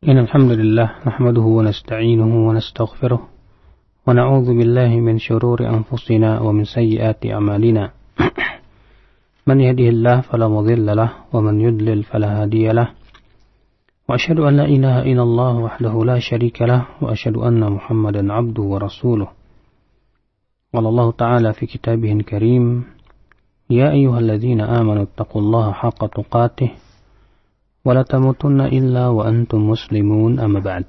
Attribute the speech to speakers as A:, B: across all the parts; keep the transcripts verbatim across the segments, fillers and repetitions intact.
A: إن الحمد لله نحمده ونستعينه ونستغفره ونعوذ بالله من شرور أنفسنا ومن سيئات أعمالنا من يهده الله فلا مضل له ومن يضلل فلا هادي له وأشهد أن لا إله إلا الله وحده لا شريك له وأشهد أن محمدا عبده ورسوله. قال الله تعالى في كتابه الكريم: يا أيها الذين آمنوا اتقوا الله حق تقاته ولا تموتن إلا وأنتم مسلمون. أما بعد.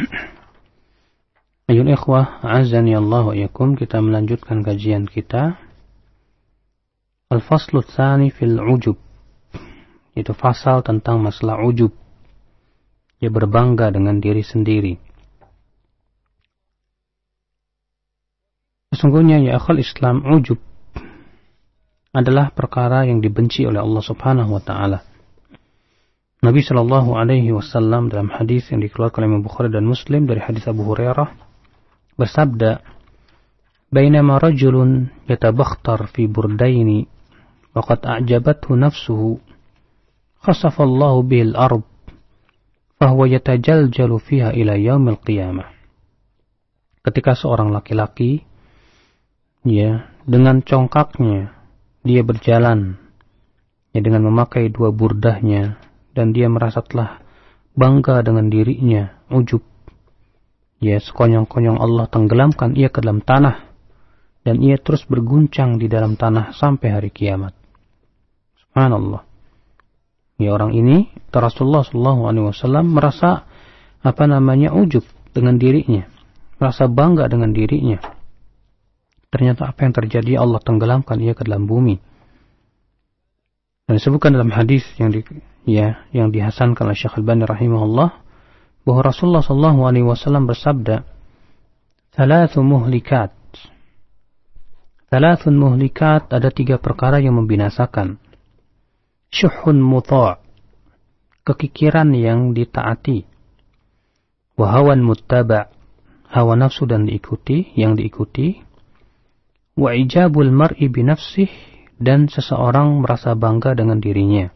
A: Ayuhal ikhwah, azani Allah wa iyakum, kita melanjutkan kajian kita Al-Faslu Tsani fil Ujub, itu fasal tentang masalah ujub, ya berbangga dengan diri sendiri. Sesungguhnya ya akhal Islam, ujub adalah perkara yang dibenci oleh Allah Subhanahu wa taala. Nabi Shallallahu Alaihi Wasallam dalam hadis yang dikeluarkan oleh Imam Bukhari dan Muslim dari hadis Abu Hurairah bersabda, "Bainama rajulun yatabakhtar fi burdaini, waqad a'jabathu nafsuhu, khasafa Allahu bihil ard, fahuwa yatajaljalu fiha ila yaumil qiyamah." Ketika seorang laki-laki, ya, dengan congkaknya dia berjalan, ya, dengan memakai dua burdahnya, dan dia merasa telah bangga dengan dirinya, ujub. Ya, sekonyong-konyong Allah tenggelamkan ia ke dalam tanah, dan ia terus berguncang di dalam tanah sampai hari kiamat. Subhanallah. Ya, orang ini, Rasulullah Shallallahu Alaihi Wasallam merasa apa namanya ujub dengan dirinya, merasa bangga dengan dirinya. Ternyata apa yang terjadi, Allah tenggelamkan ia ke dalam bumi. Dan disebutkan dalam hadis yang di, ya yang dihasankan oleh Syekh Al-Albani rahimahullah bahwa Rasulullah sallallahu alaihi wasallam bersabda, "Thalathu muhlikat." Thalathun muhlikat, ada tiga perkara yang membinasakan. Syuhun muta', kekikiran yang ditaati. Wa hawan muttaba', hawa nafsu dan diikuti, yang diikuti. Wa ijabul mar'i bi nafsihi, dan seseorang merasa bangga dengan dirinya.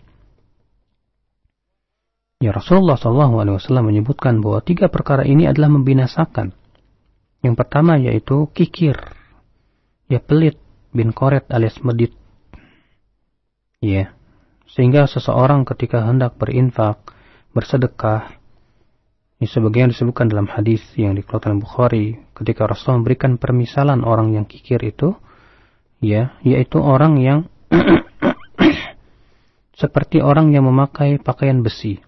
A: Ya, Rasulullah shallallahu alaihi wasallam menyebutkan bahwa tiga perkara ini adalah membinasakan. Yang pertama yaitu kikir, ya pelit bin koret alias medit. Ya, sehingga seseorang ketika hendak berinfak, bersedekah, ya, sebagaimana disebutkan dalam hadis yang dikeluarkan Bukhari, ketika Rasul memberikan permisalan orang yang kikir itu, ya, yaitu orang yang seperti orang yang memakai pakaian besi.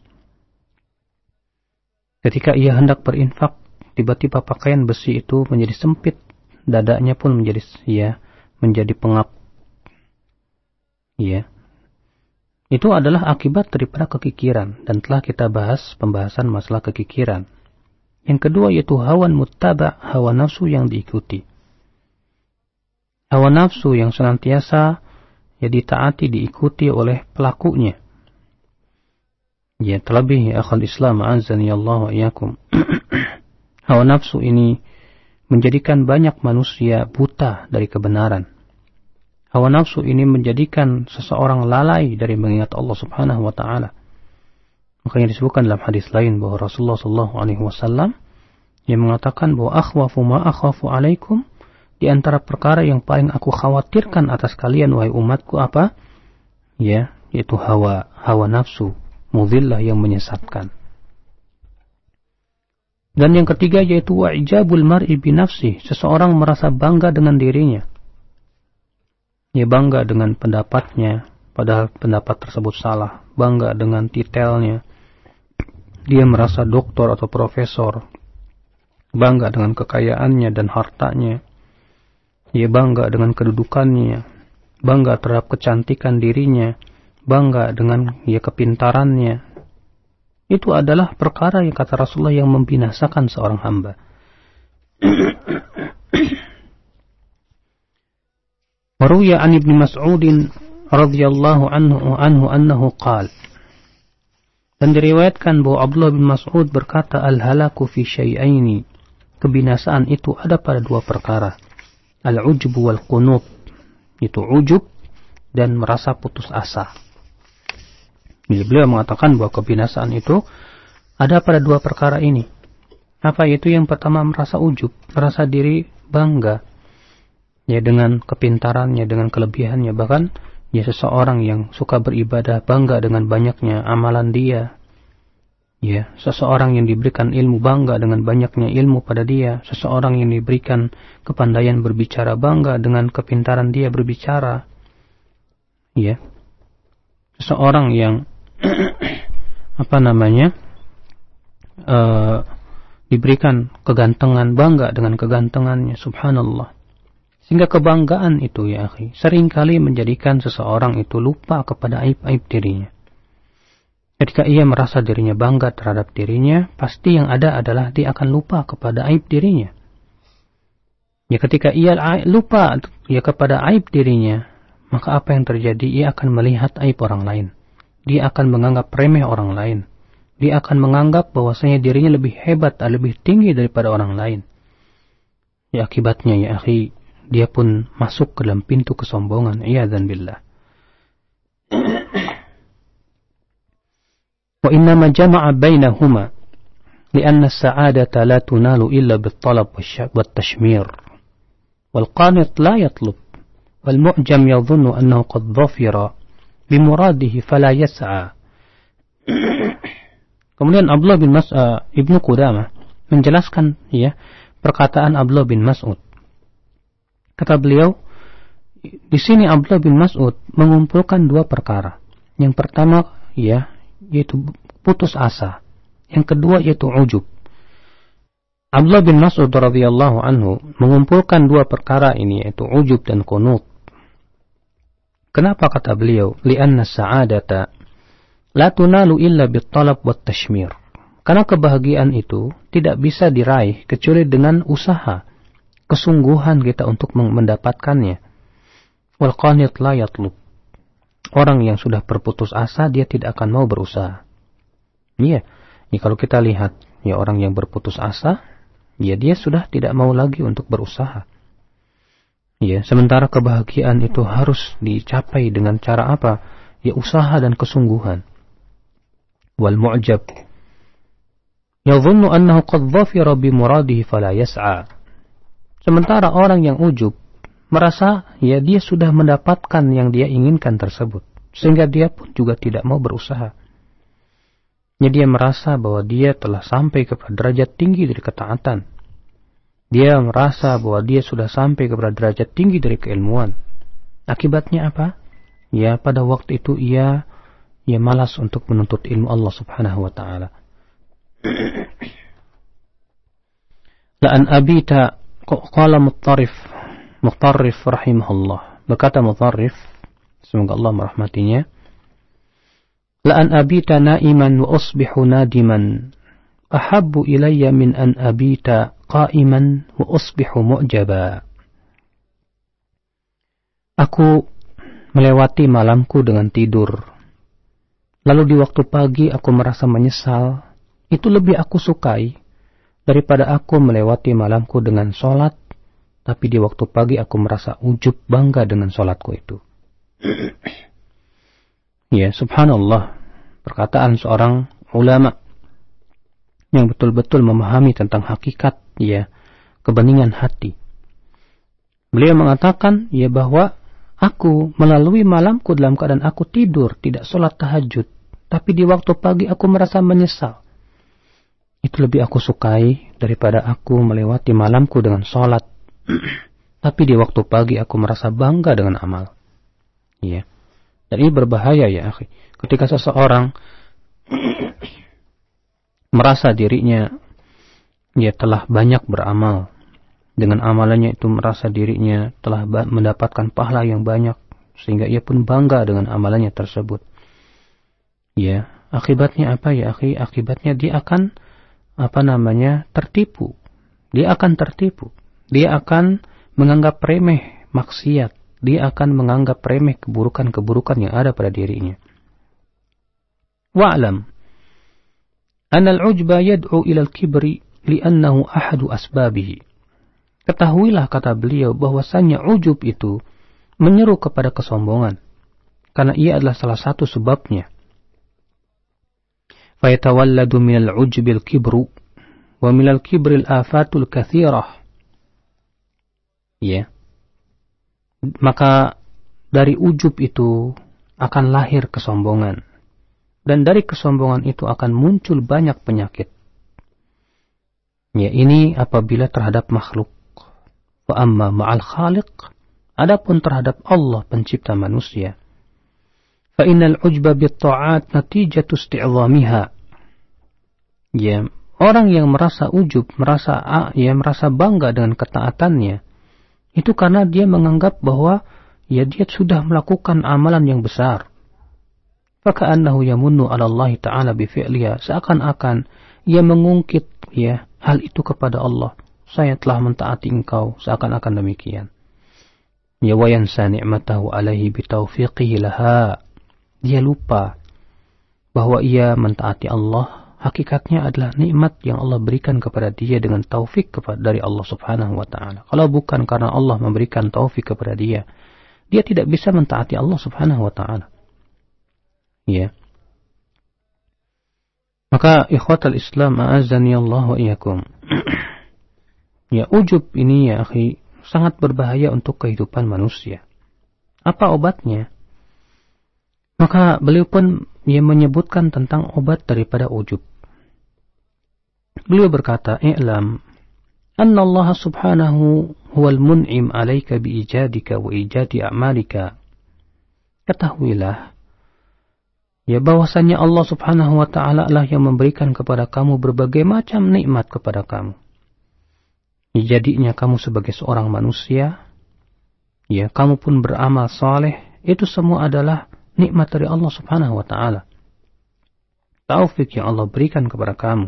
A: Ketika ia hendak berinfak, tiba-tiba pakaian besi itu menjadi sempit, dadanya pun menjadi ya, menjadi pengap. Ya. Itu adalah akibat daripada kekikiran, dan telah kita bahas pembahasan masalah kekikiran. Yang kedua yaitu hawan muttaba', hawa nafsu yang diikuti. Hawa nafsu yang senantiasa ya ditaati, diikuti oleh pelakunya. Ya, terlebih ya akhal Islam, azani Allah wa iyakum. Hawa nafsu ini menjadikan banyak manusia buta dari kebenaran. Hawa nafsu ini menjadikan seseorang lalai dari mengingat Allah Subhanahu wa taala. Makanya disebutkan dalam hadis lain bahwa Rasulullah sallallahu alaihi wasallam yang mengatakan bahwa akhwafu ma akhafu alaikum, di antara perkara yang paling aku khawatirkan atas kalian wahai umatku apa? Ya, yaitu hawa, hawa nafsu, mudhillah yang menyesatkan. Dan yang ketiga yaitu wa'ijabul mar'i bi nafsi, seseorang merasa bangga dengan dirinya. Ya, bangga dengan pendapatnya, padahal pendapat tersebut salah. Bangga dengan titelnya. Dia merasa doktor atau profesor. Bangga dengan kekayaannya dan hartanya. Ia bangga dengan kedudukannya, bangga terhadap kecantikan dirinya, bangga dengan ya kepintarannya. Itu adalah perkara yang kata Rasulullah yang membinasakan seorang hamba. Waruya an Ibnu Mas'ud radhiyallahu anhu anhu annahu qala, dan diriwayatkan bahwa Abdullah bin Mas'ud berkata, al-halaku fi syai'aini, kebinasaan itu ada pada dua perkara. Al-ujub wal qunut, itu ujub dan merasa putus asa. Beliau mengatakan bahwa kebinasaan itu ada pada dua perkara ini. Apa itu? Yang pertama, merasa ujub, merasa diri bangga ya dengan kepintarannya, dengan kelebihannya. Bahkan ya seseorang yang suka beribadah bangga dengan banyaknya amalan dia. Ya, seseorang yang diberikan ilmu bangga dengan banyaknya ilmu pada dia. Seseorang yang diberikan kepandaian berbicara bangga dengan kepintaran dia berbicara. Ya. Seseorang yang apa namanya? Uh, diberikan kegantengan, bangga dengan kegantengannya, subhanallah. Sehingga kebanggaan itu ya akhi, seringkali menjadikan seseorang itu lupa kepada aib-aib dirinya. Ketika ia merasa dirinya bangga terhadap dirinya, pasti yang ada adalah dia akan lupa kepada aib dirinya. Ya, ketika ia lupa ya kepada aib dirinya, maka apa yang terjadi? Ia akan melihat aib orang lain. Dia akan menganggap remeh orang lain. Dia akan menganggap bahwasanya dirinya lebih hebat, lebih tinggi daripada orang lain. Ya, akibatnya ya akhi, dia pun masuk ke dalam pintu kesombongan. Iyadzan billah. Wa innama jama'a bainahuma li'anna as-sa'adata la tunalu illa bit-talab wat-tashmir. Wal qanit la yatlub wal mu'jam yadhunnu annahu qad dhafira bimuradihi fala yas'a. Kemudian Abdullah bin Mas'ud Ibnu Qudamah menjelaskan ya perkataan Abdullah bin Mas'ud. Kata beliau, di sini Abdullah bin Mas'ud mengumpulkan dua perkara. Yang pertama ya yaitu putus asa. Yang kedua yaitu ujub. Abdullah bin Mas'ud radhiyallahu anhu mengumpulkan dua perkara ini, yaitu ujub dan qunut. Kenapa kata beliau? Li'anna sa'adata la tunalu illa bit-talab wat-tashmir. Karena kebahagiaan itu tidak bisa diraih kecuali dengan usaha, kesungguhan kita untuk mendapatkannya. Wal qanit la yatlub. Orang yang sudah berputus asa, dia tidak akan mau berusaha. Iya, ya, kalau kita lihat ya orang yang berputus asa, ya dia sudah tidak mau lagi untuk berusaha. Ya, sementara kebahagiaan itu harus dicapai dengan cara apa? Ya usaha dan kesungguhan. Wal mu'jab yadhunnu annahu qad dhafira bi muradihi fala yas'a. Sementara orang yang ujub merasa ya dia sudah mendapatkan yang dia inginkan tersebut, sehingga dia pun juga tidak mau berusaha. Ya, dia merasa bahwa dia telah sampai kepada derajat tinggi dari ketaatan. Dia merasa bahwa dia sudah sampai kepada derajat tinggi dari keilmuan. Akibatnya apa? Ya, pada waktu itu ia ia malas untuk menuntut ilmu Allah Subhanahu wa taala. La an abita qala Mutarrif Mutarrif rahimahullah, berkata Mutarrif, semoga Allah merahmatinya, la an abita na'iman wa usbihu nadiman ahabbu ilayya min an abita qa'iman wa usbihu mu'jaba. Aku melewati malamku dengan tidur, lalu di waktu pagi aku merasa menyesal, itu lebih aku sukai daripada aku melewati malamku dengan sholat, tapi di waktu pagi aku merasa ujub bangga dengan sholatku itu. Ya, subhanallah, perkataan seorang ulama yang betul-betul memahami tentang hakikat ya kebeningan hati. Beliau mengatakan ya bahwa aku melalui malamku dalam keadaan aku tidur, tidak sholat tahajud, tapi di waktu pagi aku merasa menyesal. Itu lebih aku sukai daripada aku melewati malamku dengan sholat, tapi di waktu pagi aku merasa bangga dengan amal. Ya. Dan ini berbahaya ya akhi. Ketika seseorang merasa dirinya ya telah banyak beramal, dengan amalannya itu merasa dirinya telah mendapatkan pahala yang banyak, sehingga ia pun bangga dengan amalannya tersebut. Ya, akibatnya apa ya akhi? Akibatnya dia akan apa namanya tertipu. Dia akan tertipu. Dia akan menganggap remeh maksiat. Dia akan menganggap remeh keburukan-keburukan yang ada pada dirinya. Wa'lam anna al-ujba yad'u ila al-kibri li'annahu ahadu asbabihi. Ketahuilah, kata beliau, bahwasannya ujub itu menyeru kepada kesombongan, karena ia adalah salah satu sebabnya. fayatawalladu minal ujbil kibru wa minal kibril afatul kathirah. Ya. Maka dari ujub itu akan lahir kesombongan. Dan dari kesombongan itu akan muncul banyak penyakit. Ya, ini apabila terhadap makhluk. Wa amma ma'al khaliq, adapun terhadap Allah pencipta manusia. Fa innal ujba bit ta'at natijatu isti'zamiha. Ya, orang yang merasa ujub, merasa ya merasa bangga dengan ketaatannya, itu karena dia menganggap bahwa ya dia sudah melakukan amalan yang besar. Faka'annahu yamunnu 'ala Allah Ta'ala bi fi'liha, seakan-akan ia mengungkit ya hal itu kepada Allah. Saya telah mentaati engkau, seakan-akan demikian. Ya wa yansa ni'matahu 'alaihi bi taufiqihi laha. Dia lupa bahwa ia mentaati Allah hakikatnya adalah nikmat yang Allah berikan kepada dia dengan taufik kepada dari Allah Subhanahu wa taala. Kalau bukan karena Allah memberikan taufik kepada dia, dia tidak bisa mentaati Allah Subhanahu wa taala. Ya. Maka ikhwatal Islam a'azzani Allah wa iyyakum. Ya, ujub ini ya akhi sangat berbahaya untuk kehidupan manusia. Apa obatnya? Maka beliau pun ia menyebutkan tentang obat daripada ujub. Beliau berkata, "I'lam anna Allah subhanahu huwal mun'im 'alaika bi ijadika wa ijadi a'malika." Ketahuilah ya bahwasanya Allah Subhanahu wa taala lah yang memberikan kepada kamu berbagai macam nikmat kepada kamu. Jadinya kamu sebagai seorang manusia, ya kamu pun beramal saleh, itu semua adalah nikmat dari Allah Subhanahu wa taala. Taufik yang Allah berikan kepada kamu.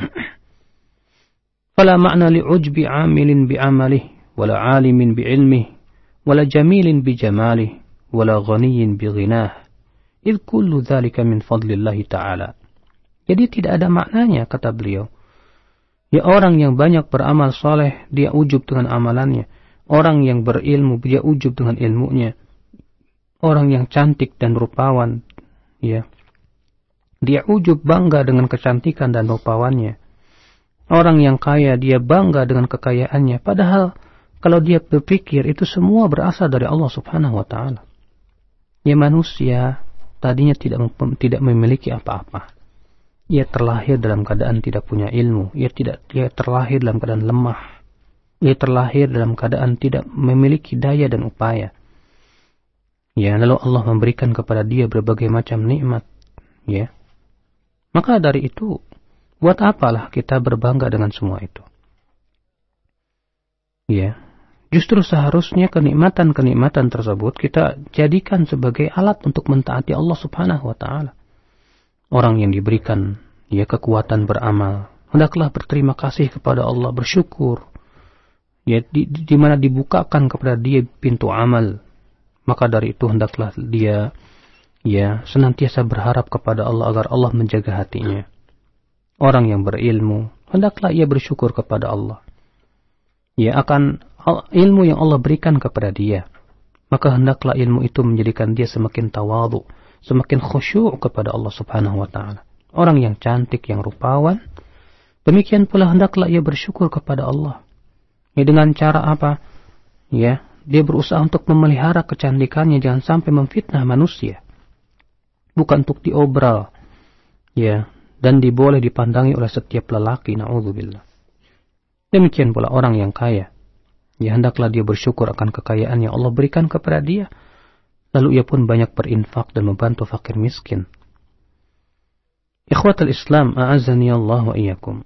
A: Fala ma'na li'ujbi 'amilin bi'amalihi, wala 'alimin bi'ilmihi, wala jamilin bijamalihi, wala ghaniyyin bighinah. Idh kullu dzalika min fadlillahi ta'ala. Jadi tidak ada maknanya, kata beliau. Ya orang yang banyak beramal soleh, dia ujub dengan amalannya. Orang yang berilmu, dia ujub dengan ilmunya. Orang yang cantik dan rupawan, ya, dia ujub bangga dengan kecantikan dan rupawannya. Orang yang kaya, dia bangga dengan kekayaannya. Padahal kalau dia berpikir, itu semua berasal dari Allah Subhanahu wa ta'ala. Ya manusia tadinya tidak tidak memiliki apa-apa. Ia terlahir dalam keadaan tidak punya ilmu. Ia tidak ia terlahir dalam keadaan lemah. Ia terlahir dalam keadaan tidak memiliki daya dan upaya. Ya, lalu Allah memberikan kepada dia berbagai macam nikmat. Ya, maka dari itu, buat apalah kita berbangga dengan semua itu? Ya, justru seharusnya kenikmatan-kenikmatan tersebut kita jadikan sebagai alat untuk mentaati Allah Subhanahu wa taala. Orang yang diberikan ya kekuatan beramal, hendaklah berterima kasih kepada Allah, bersyukur. Ya, di, di, di mana dibukakan kepada dia pintu amal, maka dari itu hendaklah dia ya senantiasa berharap kepada Allah agar Allah menjaga hatinya. Orang yang berilmu, hendaklah ia bersyukur kepada Allah. Ya akan ilmu yang Allah berikan kepada dia, maka hendaklah ilmu itu menjadikan dia semakin tawadhu, semakin khusyuk kepada Allah Subhanahu wa taala. Orang yang cantik, yang rupawan, demikian pula hendaklah ia bersyukur kepada Allah. Ya dengan cara apa? Ya, dia berusaha untuk memelihara kecantikannya, jangan sampai memfitnah manusia. Bukan untuk diobral. Ya, dan diboleh dipandangi oleh setiap lelaki, na'udzubillah. Demikian pula orang yang kaya. Ya hendaklah dia bersyukur akan kekayaan yang Allah berikan kepada dia. Lalu ia pun banyak berinfak dan membantu fakir miskin. Ikhwatul Islam, a'azzani Allah wa iyyakum.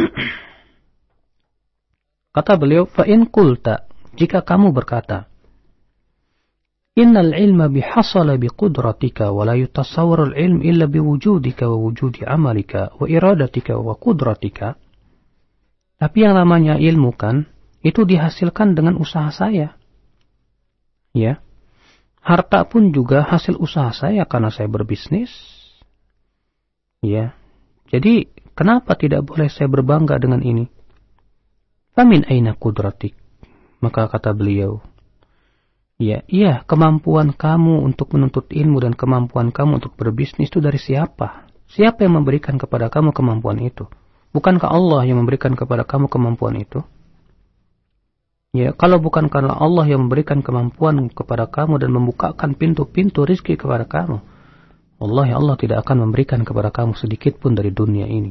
A: Kata beliau, fa in qulta, jika kamu berkata, innal ilma bihasala biqudratika wa la yutasawwarul ilm illa biwujudika wa wujudi amalika wa iradatika wa qudratika. Tapi yang namanya ilmu kan itu dihasilkan dengan usaha saya. Ya. Harta pun juga hasil usaha saya karena saya berbisnis. Ya. Jadi kenapa tidak boleh saya berbangga dengan ini? Famin aina qudratik? Maka kata beliau, ya, iya, kemampuan kamu untuk menuntut ilmu dan kemampuan kamu untuk berbisnis itu dari siapa? Siapa yang memberikan kepada kamu kemampuan itu? Bukankah Allah yang memberikan kepada kamu kemampuan itu? Ya, kalau bukan karena Allah yang memberikan kemampuan kepada kamu dan membukakan pintu-pintu rizki kepada kamu, wallahi Allah tidak akan memberikan kepada kamu sedikit pun dari dunia ini.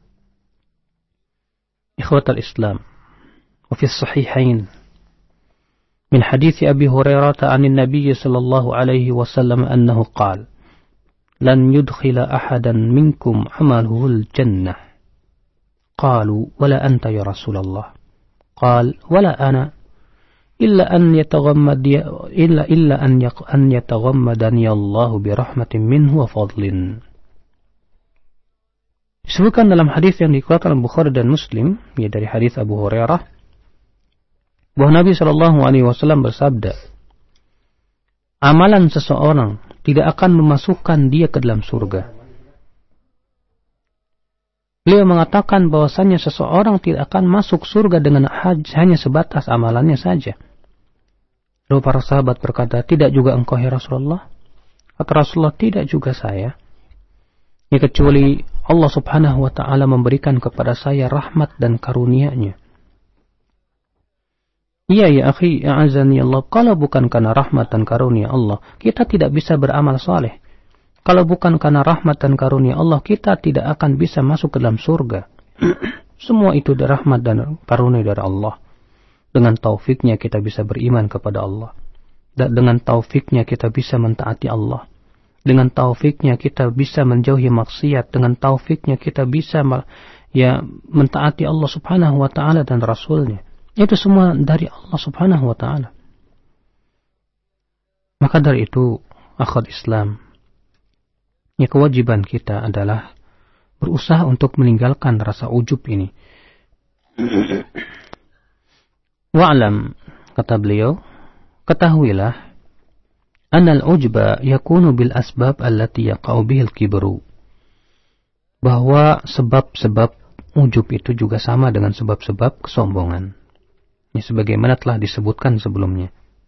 A: Ikhwatal Islam, wa fi sahihain min hadits Abi Hurairah 'an Nabi sallallahu alaihi wasallam annahu qala lan yudkhila ahadan minkum 'amaluhu al-jannah. Qalu wala anta ya Rasulullah. قال ولا أنا إلا أن يتغمد إلا إلا أن أن يتغمدني الله برحمة منه وفضل. Disebutkan dalam hadis yang dikeluarkan oleh Bukhari dan Muslim, ya dari hadis Abu Hurairah, bahwa Nabi Shallallahu Alaihi Wasallam bersabda, amalan seseorang tidak akan memasukkan dia ke dalam surga. Beliau mengatakan bahwasannya seseorang tidak akan masuk surga dengan hanya sebatas amalannya saja. Lalu para sahabat berkata, tidak juga engkau ya Rasulullah? Kata Rasulullah, tidak juga saya. Ya, kecuali Allah subhanahu wa ta'ala memberikan kepada saya rahmat dan karunia-Nya. Iya ya akhi, a'azani Allah, kalau bukan karena rahmat dan karunia Allah, kita tidak bisa beramal saleh. Kalau bukan karena rahmat dan karunia Allah, kita tidak akan bisa masuk ke dalam surga. Semua itu dari rahmat dan karunia dari Allah. Dengan taufiknya kita bisa beriman kepada Allah. Dan dengan taufiknya kita bisa mentaati Allah. Dengan taufiknya kita bisa menjauhi maksiat. Dengan taufiknya kita bisa ya mentaati Allah subhanahu wa ta'ala dan Rasulnya. Itu semua dari Allah subhanahu wa ta'ala. Maka dari itu, akhwat Islam, ya, kewajiban kita adalah berusaha untuk meninggalkan rasa ujub ini. Wa'lam, kata beliau, ketahuilah, annal ujba yakunu bil asbab allati yaqa'u bihil kibru. Bahwa sebab-sebab ujub itu juga sama dengan sebab-sebab kesombongan. Ya, sebagaimana telah disebutkan sebelumnya.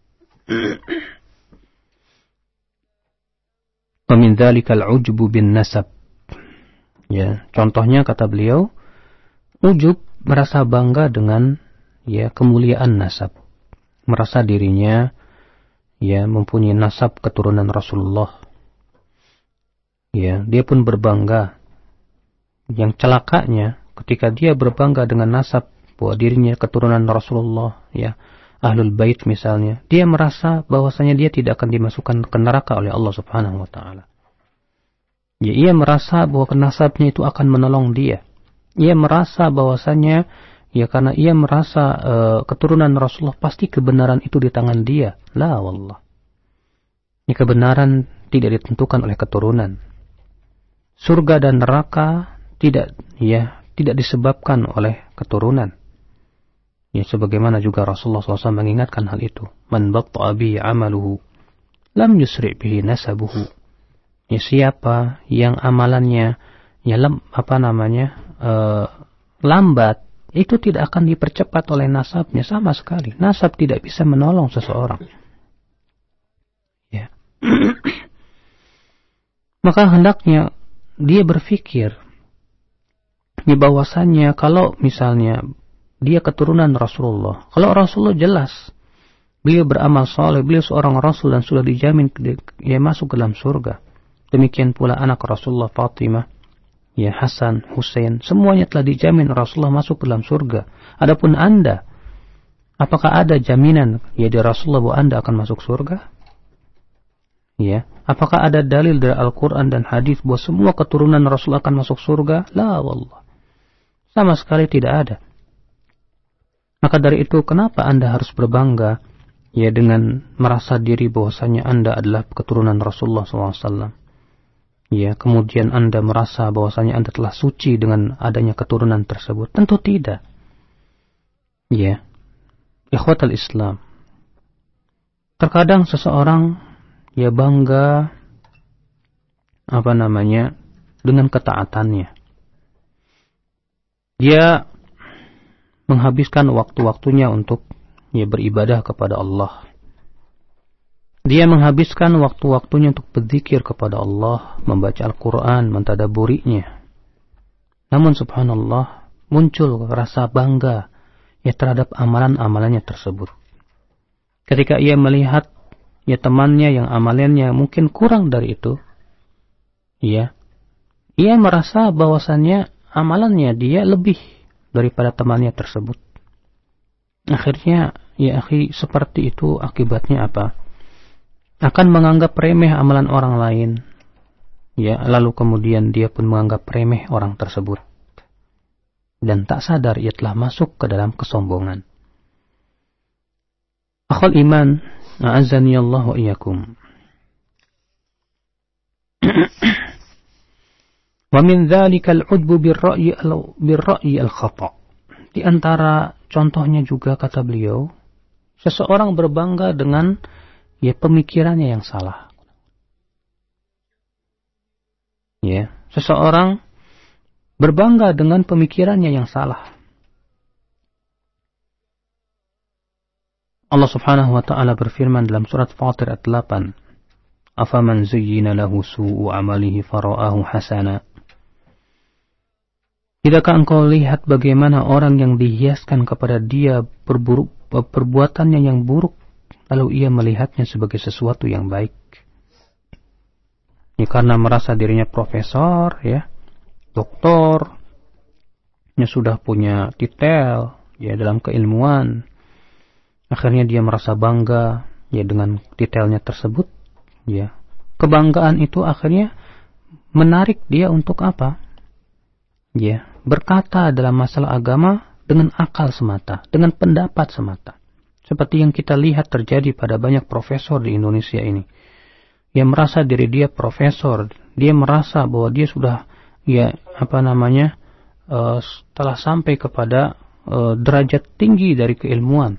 A: Min dzalikal ujbu bin nasab. Ya, contohnya kata beliau, ujub merasa bangga dengan ya kemuliaan nasab. Merasa dirinya ya mempunyai nasab keturunan Rasulullah. Ya, dia pun berbangga. Yang celakanya ketika dia berbangga dengan nasab bahwa dirinya keturunan Rasulullah, ya, Ahlul Bait misalnya, dia merasa bahwasanya dia tidak akan dimasukkan ke neraka oleh Allah Subhanahu wa taala. Ya, ia merasa bahwa nasabnya itu akan menolong dia. Ia merasa bahwasanya ya karena ia merasa uh, keturunan Rasulullah, pasti kebenaran itu di tangan dia. La wallah. Ini kebenaran tidak ditentukan oleh keturunan. Surga dan neraka tidak ya tidak disebabkan oleh keturunan. Ya, sebagaimana juga Rasulullah shallallahu alaihi wasallam mengingatkan hal itu. Man batta'a bihi amaluhu, lam yusri' bihi nasabuhu. Ya, siapa yang amalannya ya lem, apa namanya uh, lambat, itu tidak akan dipercepat oleh nasabnya sama sekali. Nasab tidak bisa menolong seseorang. Ya. Maka hendaknya dia berpikir ya bahwasannya kalau misalnya dia keturunan Rasulullah. Kalau Rasulullah jelas, beliau beramal saleh, beliau seorang Rasul dan sudah dijamin dia masuk ke dalam surga. Demikian pula anak Rasulullah Fatimah, ya Hasan, Husain, semuanya telah dijamin Rasulullah masuk ke dalam surga. Adapun Anda, apakah ada jaminan ya dari Rasulullah bahwa Anda akan masuk surga? Ya, apakah ada dalil dari Al-Quran dan hadis bahwa semua keturunan Rasul akan masuk surga? La wallah. Sama sekali tidak ada. Maka dari itu, kenapa Anda harus berbangga ya dengan merasa diri bahwasanya Anda adalah keturunan Rasulullah shallallahu alaihi wasallam? Ya, kemudian Anda merasa bahwasanya Anda telah suci dengan adanya keturunan tersebut? Tentu tidak. Ya, ikhwatal Islam. Terkadang seseorang ya bangga apa namanya dengan ketaatannya. Dia menghabiskan waktu-waktunya untuk ya beribadah kepada Allah. Dia menghabiskan waktu-waktunya untuk berzikir kepada Allah, membaca Al-Quran, mentadaburinya. Namun subhanallah, muncul rasa bangga ya terhadap amalan-amalannya tersebut. Ketika ia melihat ya temannya yang amalannya mungkin kurang dari itu, ya, ia merasa bahwasannya amalannya dia lebih daripada temannya tersebut. Akhirnya, ya akhi, seperti itu akibatnya apa? Akan menganggap remeh amalan orang lain. Ya, lalu kemudian dia pun menganggap remeh orang tersebut. Dan tak sadar ia telah masuk ke dalam kesombongan. Akhul iman, a'azzani Allah wa iyyakum. Wa min dzalika al-'udbu bir-ra'yi bir-ra'yi al-khata'. Di antara contohnya juga kata beliau, seseorang berbangga dengan ya pemikirannya yang salah. Ya, seseorang berbangga dengan pemikirannya yang salah. Allah Subhanahu wa taala berfirman dalam surat Fatir ayat delapan, "Afaman zuyyina lahu su'u 'amalihi fara'ahu hasana." Tidakkah engkau lihat bagaimana orang yang dihiaskan kepada dia perburuk, perbuatannya yang buruk, lalu ia melihatnya sebagai sesuatu yang baik? Ya, karena merasa dirinya profesor, ya, doktor, ya sudah punya titel, ya dalam keilmuan. Akhirnya dia merasa bangga, ya dengan titelnya tersebut, ya. Kebanggaan itu akhirnya menarik dia untuk apa? Ya, berkata dalam masalah agama dengan akal semata, dengan pendapat semata. Seperti yang kita lihat terjadi pada banyak profesor di Indonesia ini. Dia merasa diri dia profesor, dia merasa bahwa dia sudah, ya apa namanya, uh, telah sampai kepada uh, derajat tinggi dari keilmuan.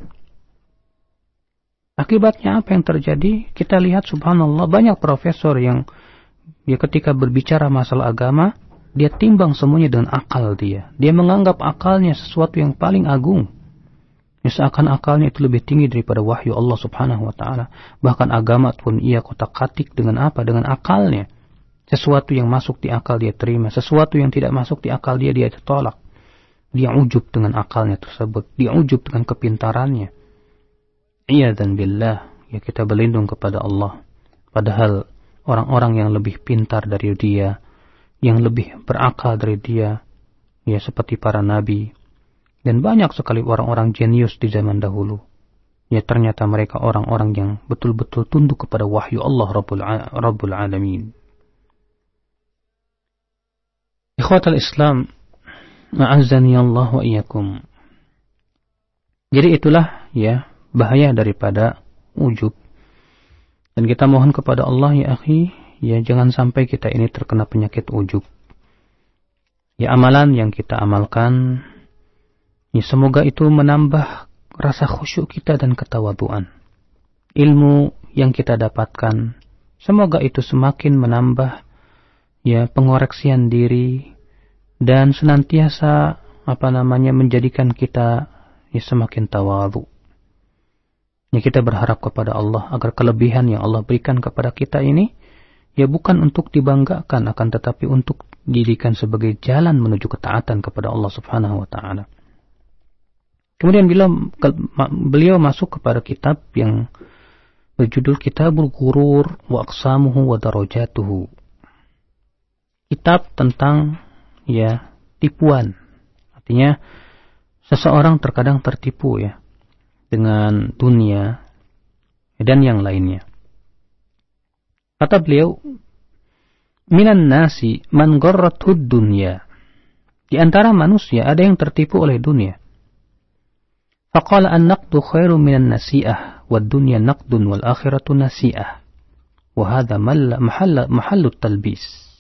A: Akibatnya apa yang terjadi? Kita lihat subhanallah banyak profesor yang ya ketika berbicara masalah agama, dia timbang semuanya dengan akal dia. Dia menganggap akalnya sesuatu yang paling agung. Seakan akalnya itu lebih tinggi daripada wahyu Allah Subhanahu wa taala. Bahkan agama pun ia kotak-katik dengan apa? Dengan akalnya. Sesuatu yang masuk di akal dia terima, sesuatu yang tidak masuk di akal dia dia tolak. Dia ujub dengan akalnya tersebut, dia ujub dengan kepintarannya. Iyadzan billah, ya kita berlindung kepada Allah. Padahal orang-orang yang lebih pintar dari dia, yang lebih berakal dari dia, ya seperti para nabi, dan banyak sekali orang-orang jenius di zaman dahulu. Ya ternyata mereka orang-orang yang betul-betul tunduk kepada wahyu Allah Rabbul, Rabbul Alamin. Ikhwatal Islam, ma'azzani Allah wa iyyakum. Jadi itulah ya bahaya daripada ujub. Dan kita mohon kepada Allah ya akhi, ya jangan sampai kita ini terkena penyakit ujub. Ya amalan yang kita amalkan, ya semoga itu menambah rasa khusyuk kita dan ketawaduan. Ilmu yang kita dapatkan, semoga itu semakin menambah ya pengoreksian diri dan senantiasa apa namanya menjadikan kita ya semakin tawadhu. Ya kita berharap kepada Allah agar kelebihan yang Allah berikan kepada kita ini ya bukan untuk dibanggakan, akan tetapi untuk dijadikan sebagai jalan menuju ketaatan kepada Allah Subhanahu wa taala. Kemudian beliau, beliau masuk kepada kitab yang berjudul Kitabul Ghurur wa Aqsamuhu wa Darajatuhu. Kitab tentang ya tipuan. Artinya seseorang terkadang tertipu ya dengan dunia dan yang lainnya. Kata beliau, minan nasi man gharrathud dunya. Di antara manusia ada yang tertipu oleh dunia. Faqala an-naqdu khairu minan nasi'ah wad dunya naqdun wal akhiratu nasi'ah. Wa hadha mahalla mahallut talbis.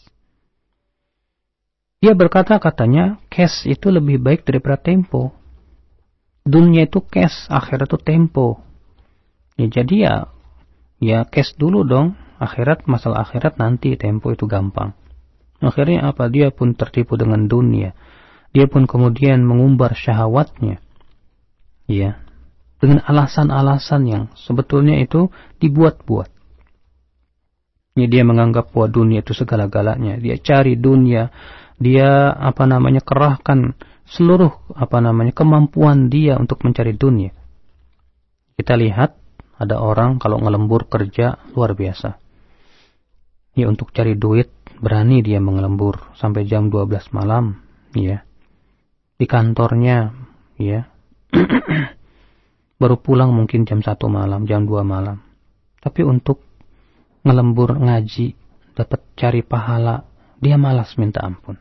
A: Dia berkata katanya cash itu lebih baik daripada tempo. Dunia itu cash, akhirat itu tempo. Ya jadi ya ya cash dulu dong. Akhirat, masalah akhirat nanti, tempo itu gampang. Akhirnya apa? Dia pun tertipu dengan dunia. Dia pun kemudian mengumbar syahwatnya. Ya, dengan alasan-alasan yang sebetulnya itu dibuat-buat. Ya, dia menganggap bahwa dunia itu segala-galanya. Dia cari dunia, dia apa namanya kerahkan seluruh apa namanya kemampuan dia untuk mencari dunia. Kita lihat ada orang kalau ngelembur kerja luar biasa. Ya, untuk cari duit berani dia mengelembur sampai jam dua belas malam, ya. Di kantornya, ya. Baru pulang mungkin jam satu malam, jam dua malam. Tapi untuk ngelembur ngaji, dapat cari pahala, dia malas minta ampun.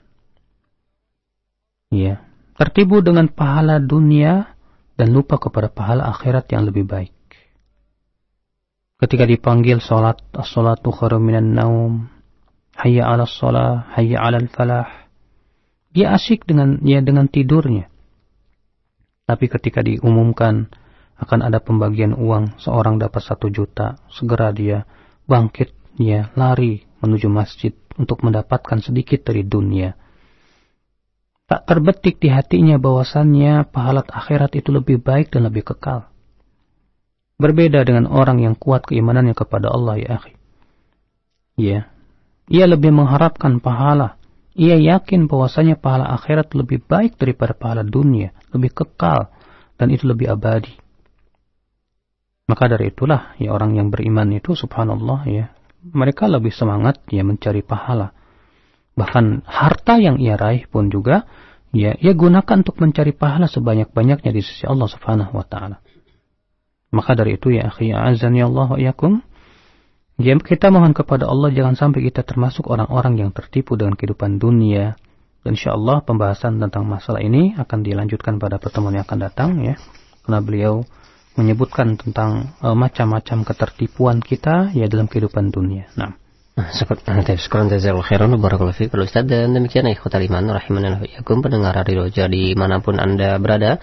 A: Ya, tertipu dengan pahala dunia dan lupa kepada pahala akhirat yang lebih baik. Ketika dipanggil salat, as-salatu khairum minan naum, hayya 'alas shalah, hayya 'alal falah. Dia asyik dengan ya dengan tidurnya. Tapi ketika diumumkan akan ada pembagian uang, seorang dapat satu juta, segera dia bangkit, ya lari menuju masjid untuk mendapatkan sedikit dari dunia. Tak terbetik di hatinya bahwasannya pahala akhirat itu lebih baik dan lebih kekal. Berbeda dengan orang yang kuat keimanannya kepada Allah, ya akhi. Ya, ia lebih mengharapkan pahala. Ia yakin bahwasanya pahala akhirat lebih baik daripada pahala dunia, lebih kekal, dan itu lebih abadi. Maka dari itulah ya orang yang beriman itu subhanallah ya, mereka lebih semangat ya mencari pahala. Bahkan harta yang ia raih pun juga ya ia gunakan untuk mencari pahala sebanyak-banyaknya di sisi Allah Subhanahu wa taala. Maka dari itu ya akhi azani Allah wa iyakum, ya kita mohon kepada Allah jangan sampai kita termasuk orang-orang yang tertipu dengan kehidupan dunia. Dan insyaallah pembahasan tentang masalah ini akan dilanjutkan pada pertemuan yang akan datang ya. Karena beliau menyebutkan tentang uh, macam-macam ketertipuan kita ya dalam kehidupan dunia. Nah,
B: Syukran jazakallahu khairan barakallahu fiik Ustaz. Dan demikian ikhwatal iman rahimanallahu wa iyyakum pendengar Radio Roja dimanapun Anda berada.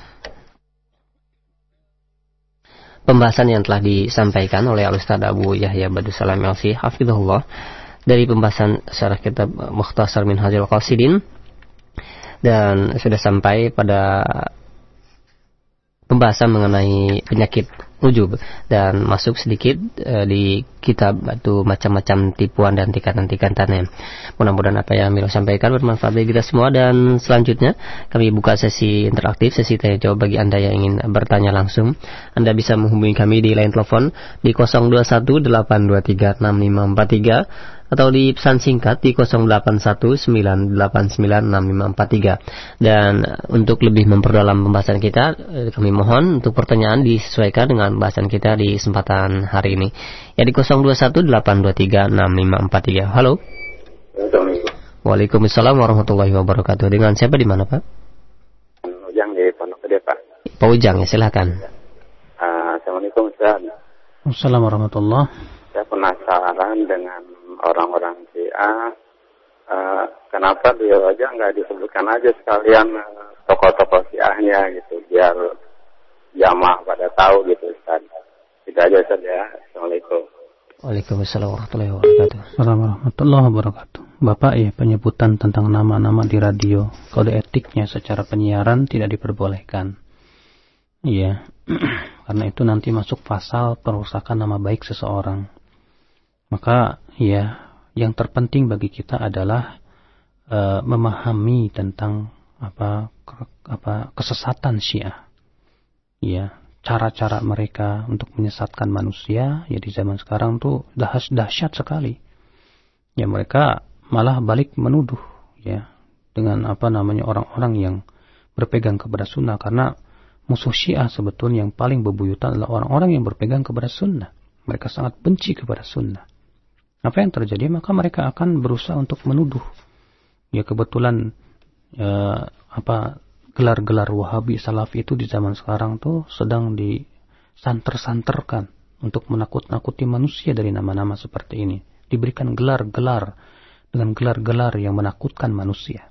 B: Pembahasan yang telah disampaikan oleh Al-Ustaz Abu Yahya Badussalam L C hafizahullah dari pembahasan syarah kitab Mukhtasar Minhajul Qasidin, dan sudah sampai pada pembahasan mengenai penyakit ujub dan masuk sedikit e, di kitab itu macam-macam tipuan dan tingkatan-tingkatannya. Mudah-mudahan apa yang beliau sampaikan bermanfaat bagi kita semua, dan selanjutnya kami buka sesi interaktif, sesi tanya jawab bagi Anda yang ingin bertanya langsung. Anda bisa menghubungi kami di line telepon di nol dua satu delapan dua tiga enam lima empat tiga atau di pesan singkat di nol delapan satu sembilan delapan sembilan enam lima empat tiga. Dan untuk lebih memperdalam pembahasan kita, kami mohon untuk pertanyaan disesuaikan dengan pembahasan kita di kesempatan hari ini. Ya di nol dua satu delapan dua tiga enam lima empat tiga. Halo.
C: Assalamualaikum.
B: Waalaikumsalam warahmatullahi wabarakatuh. Dengan siapa di mana, Pak?
C: Ujang di Pondok Gede, Pak.
B: Pak Ujang, ya silakan.
C: Uh, Assalamualaikum, Ustaz.
A: Assalamualaikum warahmatullahi.
C: Saya penasaran dengan orang-orang Syiah. Uh, kenapa beliau aja nggak disebutkan aja sekalian uh, tokoh-tokoh Syiahnya gitu, biar jamaah pada tahu gitu, Ustaz. Itu aja, Ustaz ya. Assalamualaikum.
B: Waalaikumsalam warahmatullahi wabarakatuh.
A: Assalamualaikum warahmatullahi wabarakatuh. Bapak ya, penyebutan tentang nama-nama di radio, kode etiknya secara penyiaran tidak diperbolehkan. Iya, karena itu nanti masuk pasal perusakan nama baik seseorang. Maka ya, yang terpenting bagi kita adalah uh, memahami tentang apa apa kesesatan Syiah. Ya, cara-cara mereka untuk menyesatkan manusia ya di zaman sekarang tuh dahs- dahsyat sekali. Ya mereka malah balik menuduh ya dengan apa namanya orang-orang yang berpegang kepada sunnah, karena musuh Syiah sebetulnya yang paling bebuyutan adalah orang-orang yang berpegang kepada sunnah. Mereka sangat benci kepada sunnah. Apa yang terjadi? Maka mereka akan berusaha untuk menuduh. Ya kebetulan ya, apa gelar-gelar Wahabi Salafi itu di zaman sekarang tuh sedang disanter-santerkan untuk menakut-nakuti manusia dari nama-nama seperti ini. Diberikan gelar-gelar dengan gelar-gelar yang menakutkan manusia.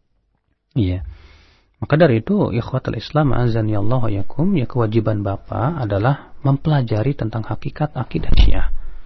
A: Iya. Maka dari itu, ikhwatul Islam azani Allah wa yakum, ya kewajiban Bapak adalah mempelajari tentang hakikat akidah Syiah.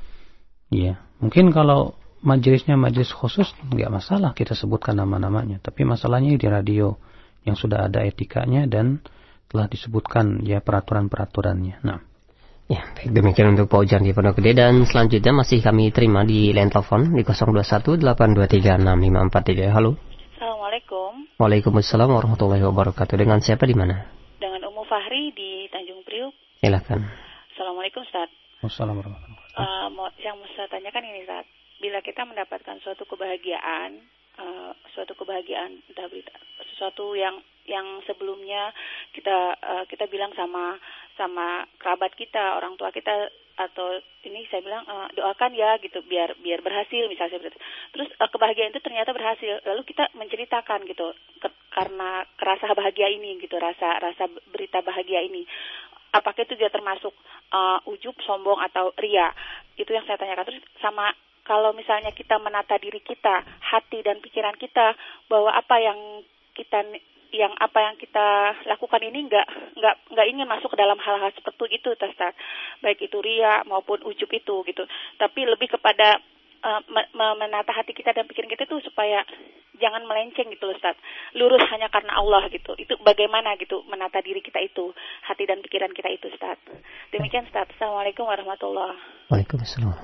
A: Iya. Mungkin kalau majelisnya majelis khusus nggak masalah kita sebutkan nama-namanya, tapi masalahnya di radio yang sudah ada etikanya dan telah disebutkan ya peraturan-peraturannya. Nah,
B: Ya, baik, demikian untuk Pak Ujan di Pondok Gede, dan selanjutnya masih kami terima di line telepon di nol dua satu delapan dua tiga enam lima empat tiga. Halo.
D: Assalamualaikum.
B: Waalaikumsalam warahmatullahi wabarakatuh. Dengan siapa di mana?
D: Dengan Umu Fahri di Tanjung Priuk.
B: Silakan.
D: Assalamualaikum Ustaz.
A: Wassalamualaikum warahmatullahi wabarakatuh.
D: Uh, mau, yang mau saya tanyakan ini Ustaz, bila kita mendapatkan suatu kebahagiaan, uh, suatu kebahagiaan entah berita, sesuatu yang yang sebelumnya kita uh, kita bilang sama sama kerabat kita, orang tua kita, atau ini saya bilang uh, doakan ya gitu biar biar berhasil misalnya seperti itu. Terus uh, kebahagiaan itu ternyata berhasil, lalu kita menceritakan gitu ke, karena kerasa bahagia ini gitu, rasa rasa berita bahagia ini. Apakah itu dia termasuk uh, ujub, sombong, atau ria? Itu yang saya tanyakan. Terus sama kalau misalnya kita menata diri kita, hati dan pikiran kita, bahwa apa yang kita yang apa yang kita lakukan ini nggak nggak nggak ingin masuk ke dalam hal-hal seperti itu, Ustaz. Baik itu ria maupun ujub itu gitu. Tapi lebih kepada uh, menata hati kita dan pikiran kita itu supaya jangan melenceng gitu, Ustaz. Lurus hanya karena Allah gitu. Itu bagaimana gitu menata diri kita itu, hati dan pikiran kita itu, Ustaz. Demikian, Ustaz. Assalamualaikum warahmatullahi wabarakatuh.
B: Waalaikumsalam.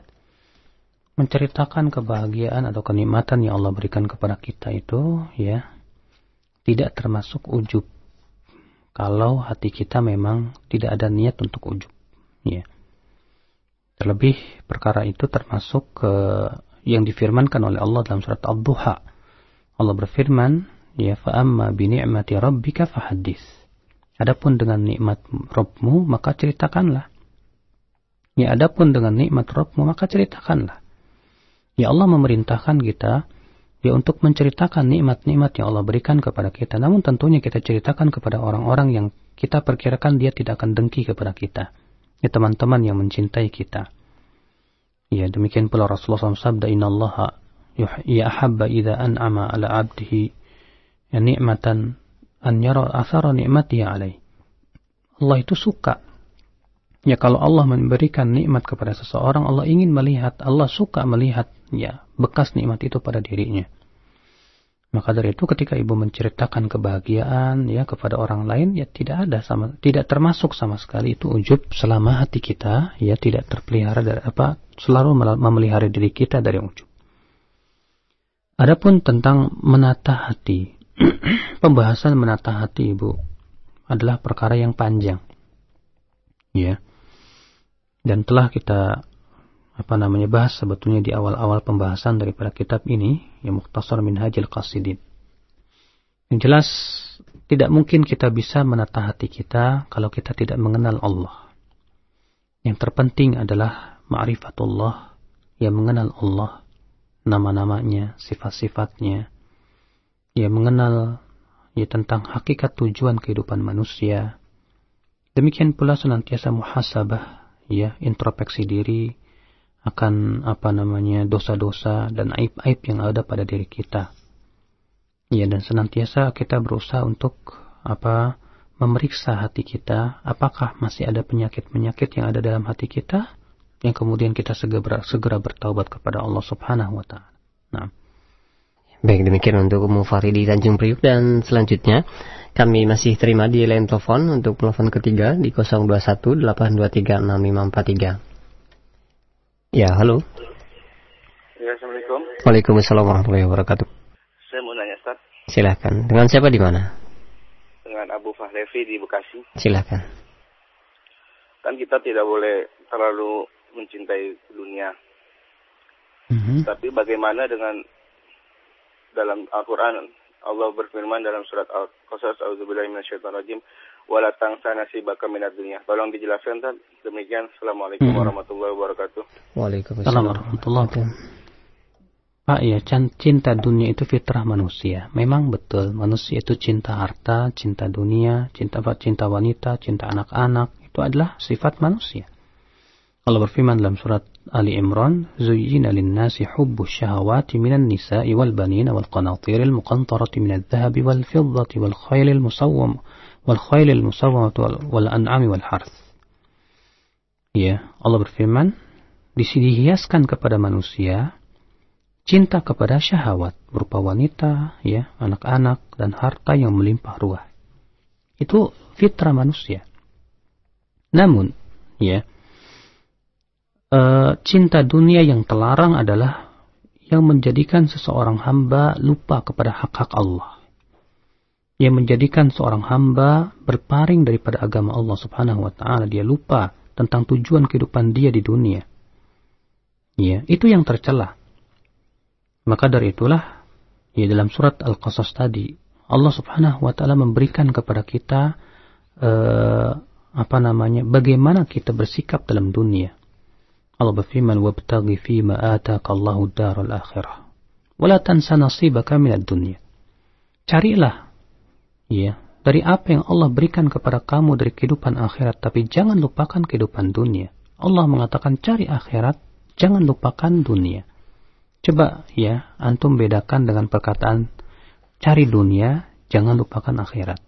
A: Menceritakan kebahagiaan atau kenikmatan yang Allah berikan kepada kita itu, ya, tidak termasuk ujub kalau hati kita memang tidak ada niat untuk ujub, ya. Terlebih perkara itu termasuk ke yang difirmankan oleh Allah dalam surat Ad-Duha. Allah berfirman, ya, fa amma bi ni'mati rabbika fahaddits. Adapun dengan nikmat Rabbmu maka ceritakanlah. Ya, adapun dengan nikmat Rabbmu maka ceritakanlah. Ya, Allah memerintahkan kita ya untuk menceritakan nikmat-nikmat yang Allah berikan kepada kita. Namun tentunya kita ceritakan kepada orang-orang yang kita perkirakan dia tidak akan dengki kepada kita. Ya, teman-teman yang mencintai kita. Ya, demikian pula Rasulullah shallallahu alaihi wasallam sabda, innallaha ya ahabba idza an'ama ala 'abdihi ya ni'matan an yara athara ni'matihi alaihi. Allah itu suka ya kalau Allah memberikan nikmat kepada seseorang, Allah ingin melihat, Allah suka melihat ya bekas nikmat itu pada dirinya. Maka dari itu ketika ibu menceritakan kebahagiaan ya kepada orang lain, ya tidak ada sama, tidak termasuk sama sekali itu ujub selama hati kita ya tidak terpelihara dari apa, selalu memelihara diri kita dari ujub. Adapun tentang menata hati, pembahasan menata hati ibu adalah perkara yang panjang, ya, dan telah kita apa namanya bahas sebetulnya di awal-awal pembahasan daripada kitab ini, yang Mukhtasar Minhajil Qasidin. Yang jelas tidak mungkin kita bisa menata hati kita kalau kita tidak mengenal Allah. Yang terpenting adalah ma'rifatullah, yang mengenal Allah, nama-namanya, sifat-sifatnya, ya mengenal ya tentang hakikat tujuan kehidupan manusia. Demikian pula senantiasa muhasabah, ya introspeksi diri akan apa namanya dosa-dosa dan aib-aib yang ada pada diri kita. Ya, dan senantiasa kita berusaha untuk apa memeriksa hati kita, apakah masih ada penyakit-penyakit yang ada dalam hati kita, yang kemudian kita segera segera bertaubat kepada Allah Subhanahu wa taala. Nah,
B: baik, demikian untuk Umu Fahri di Tanjung Priuk, dan selanjutnya kami masih terima di line telepon untuk telepon ketiga di nol dua satu delapan dua tiga enam lima empat tiga. Ya, halo.
C: Ya, Assalamualaikum.
B: Waalaikumsalam warahmatullahi wabarakatuh.
C: Saya mau nanya, Ustaz.
B: Silakan. Dengan siapa di mana?
C: Dengan Abu Fahlevi di Bekasi.
B: Silakan.
C: Kan kita tidak boleh terlalu mencintai dunia.
B: Mm-hmm.
C: Tapi bagaimana dengan dalam Al-Quran, Allah berfirman dalam surat Al-Qasas, A'udzubillahi minasyaitonirrajim, wala tansa nasibaka minad dunya. Tolong dijelaskan, Tan. Demikian. Assalamualaikum hmm. warahmatullahi wabarakatuh.
B: Waalaikumsalam warahmatullahi
A: wabarakatuh. Pak, ya, cinta dunia itu fitrah manusia. Memang betul, manusia itu cinta harta, cinta dunia, cinta cinta wanita, cinta anak-anak. Itu adalah sifat manusia. Allah berfirman dalam surat Ali Imran, zuyyina lin-nasi hubbu syahawati minan nisa'i wal banina wal qanatiril muqantarati minadh dhahabi wal fiddati wal khaylil musawwam wal khaylil musawwamati wal an'ami wal harth. Ya, Allah berfirman, dihiaskan kepada manusia cinta kepada syahwat berupa wanita, ya, anak-anak dan harta yang melimpah ruah. Itu fitrah manusia. Namun, ya. E, cinta dunia yang terlarang adalah yang menjadikan seseorang hamba lupa kepada hak-hak Allah. Yang menjadikan seorang hamba berpaling daripada agama Allah Subhanahu wa taala, dia lupa tentang tujuan kehidupan dia di dunia. Ya, itu yang tercela. Maka dari itulah, ya dalam surat Al-Qasas tadi, Allah Subhanahu wa taala memberikan kepada kita eh, apa namanya? bagaimana kita bersikap dalam dunia. Allah berfirman, "Wabtaghi fima ataka Allahu ad-daral akhirah, wa la tansa nasibaka minad dunya." Carilah ya, dari apa yang Allah berikan kepada kamu dari kehidupan akhirat, tapi jangan lupakan kehidupan dunia. Allah mengatakan cari akhirat, jangan lupakan dunia. Coba ya, antum bedakan dengan perkataan cari dunia, jangan lupakan akhirat.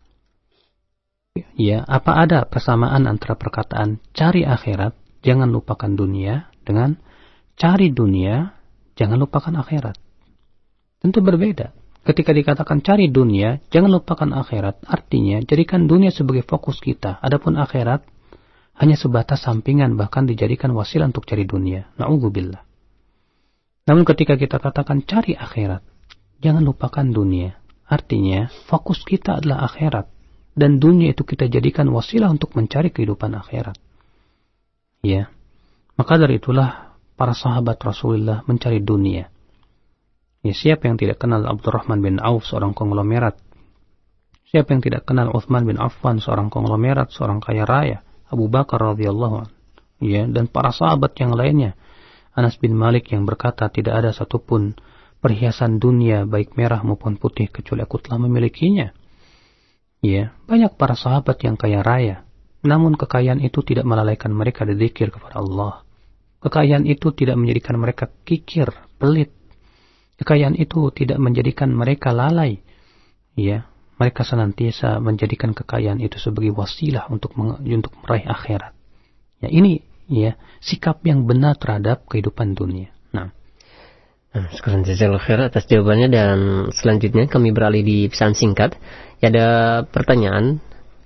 A: Ya, apa ada persamaan antara perkataan cari akhirat, jangan lupakan dunia, dengan cari dunia, jangan lupakan akhirat? Tentu berbeda. Ketika dikatakan cari dunia, jangan lupakan akhirat, artinya jadikan dunia sebagai fokus kita. Adapun akhirat hanya sebatas sampingan, bahkan dijadikan wasilah untuk cari dunia. Na'udzubillah. Namun ketika kita katakan cari akhirat, jangan lupakan dunia, artinya fokus kita adalah akhirat, dan dunia itu kita jadikan wasilah untuk mencari kehidupan akhirat. Ya, maka dari itulah para sahabat Rasulullah mencari dunia. Ya, siapa yang tidak kenal Abdurrahman bin Auf, seorang konglomerat? Siapa yang tidak kenal Uthman bin Affan, seorang konglomerat, seorang kaya raya? Abu Bakar radhiyallahu anhu, ya, dan para sahabat yang lainnya. Anas bin Malik yang berkata, tidak ada satupun perhiasan dunia baik merah maupun putih kecuali aku telah memilikinya. Ya, banyak para sahabat yang kaya raya, namun kekayaan itu tidak melalaikan mereka dari zikir kepada Allah. Kekayaan itu tidak menjadikan mereka kikir, pelit. Kekayaan itu tidak menjadikan mereka lalai. Ya, mereka senantiasa menjadikan kekayaan itu sebagai wasilah untuk untuk meraih akhirat. Ya, ini ya sikap yang benar terhadap kehidupan dunia. Nah,
B: nah sekarang jazakallahu khair atas jawabannya, dan selanjutnya kami beralih di pesan singkat. Ya, ada pertanyaan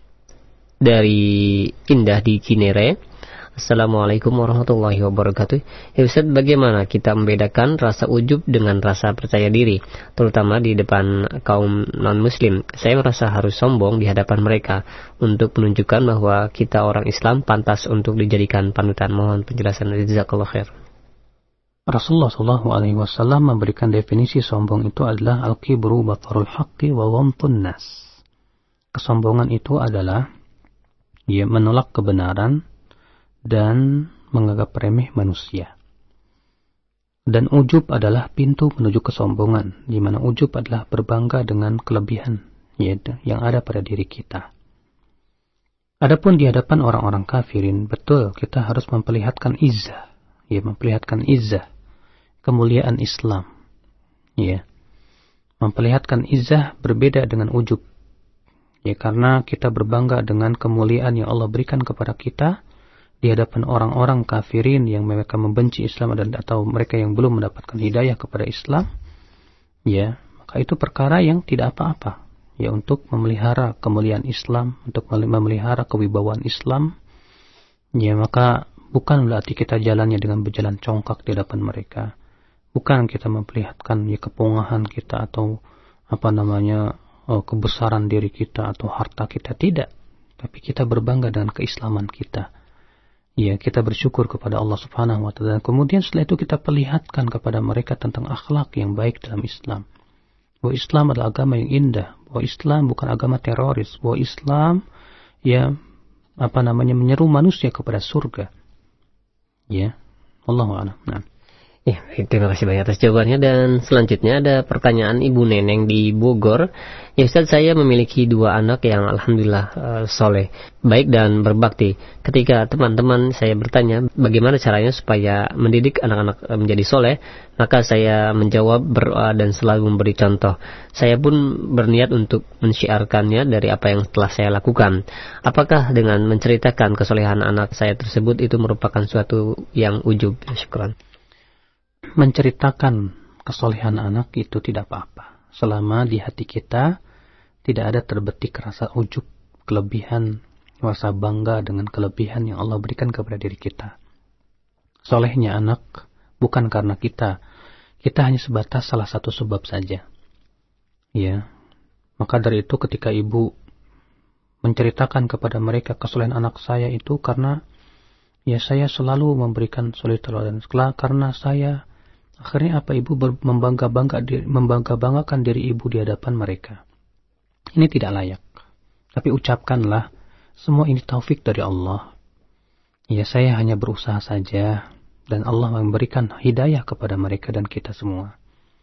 B: dari Indah di Cinere. Assalamualaikum warahmatullahi wabarakatuh. Ya Ustaz, bagaimana kita membedakan rasa ujub dengan rasa percaya diri, terutama di depan kaum non-muslim? Saya merasa harus sombong di hadapan mereka untuk menunjukkan bahwa kita orang Islam pantas untuk dijadikan panutan. Mohon penjelasan. Jazakallahu khair.
A: Rasulullah shallallahu alaihi wasallam memberikan definisi sombong itu adalah al-kibru batarul haqqi wa ghamtun nas. Kesombongan itu adalah ya menolak kebenaran dan menganggap remeh manusia. Dan ujub adalah pintu menuju kesombongan, di mana ujub adalah berbangga dengan kelebihan yaitu yang ada pada diri kita. Adapun di hadapan orang-orang kafirin, betul kita harus memperlihatkan izzah, ya memperlihatkan izzah, kemuliaan Islam, ya memperlihatkan izzah berbeda dengan ujub, ya karena kita berbangga dengan kemuliaan yang Allah berikan kepada kita di hadapan orang-orang kafirin yang mereka membenci Islam dan atau mereka yang belum mendapatkan hidayah kepada Islam, ya maka itu perkara yang tidak apa-apa, ya untuk memelihara kemuliaan Islam, untuk memelihara kewibawaan Islam, ya maka bukan berarti kita jalannya dengan berjalan congkak di hadapan mereka, bukan kita memperlihatkan ya kepungahan kita atau apa namanya oh, kebesaran diri kita atau harta kita, tidak, tapi kita berbangga dengan keislaman kita. Ya, kita bersyukur kepada Allah Subhanahu wa taala, dan kemudian setelah itu kita perlihatkan kepada mereka tentang akhlak yang baik dalam Islam. Bahwa Islam adalah agama yang indah, bahwa Islam bukan agama teroris, bahwa Islam ya apa namanya menyeru manusia kepada surga. Ya, Allahu a'lam. Nah.
B: Ya, terima kasih banyak atas jawabannya, dan selanjutnya ada pertanyaan Ibu Neneng di Bogor. Ya Ustaz, saya memiliki dua anak yang alhamdulillah uh, soleh, baik dan berbakti. Ketika teman-teman saya bertanya bagaimana caranya supaya mendidik anak-anak menjadi soleh, maka saya menjawab berdoa dan selalu memberi contoh. Saya pun berniat untuk mensyiarkannya dari apa yang telah saya lakukan. Apakah dengan menceritakan kesolehan anak saya tersebut itu merupakan suatu yang ujub? Syukran.
A: Menceritakan kesolehan anak itu tidak apa-apa, selama di hati kita tidak ada terbetik rasa ujub, kelebihan, merasa bangga dengan kelebihan yang Allah berikan kepada diri kita. Solehnya anak bukan karena kita, kita hanya sebatas salah satu sebab saja. Ya, maka dari itu ketika ibu menceritakan kepada mereka kesolehan anak saya itu karena ya saya selalu memberikan suri tauladan, karena saya akhirnya apa ibu membangga-bangga diri, membangga-banggakan diri ibu di hadapan mereka. Ini tidak layak. Tapi ucapkanlah semua ini taufik dari Allah. Ya saya hanya berusaha saja dan Allah memberikan hidayah kepada mereka dan kita semua.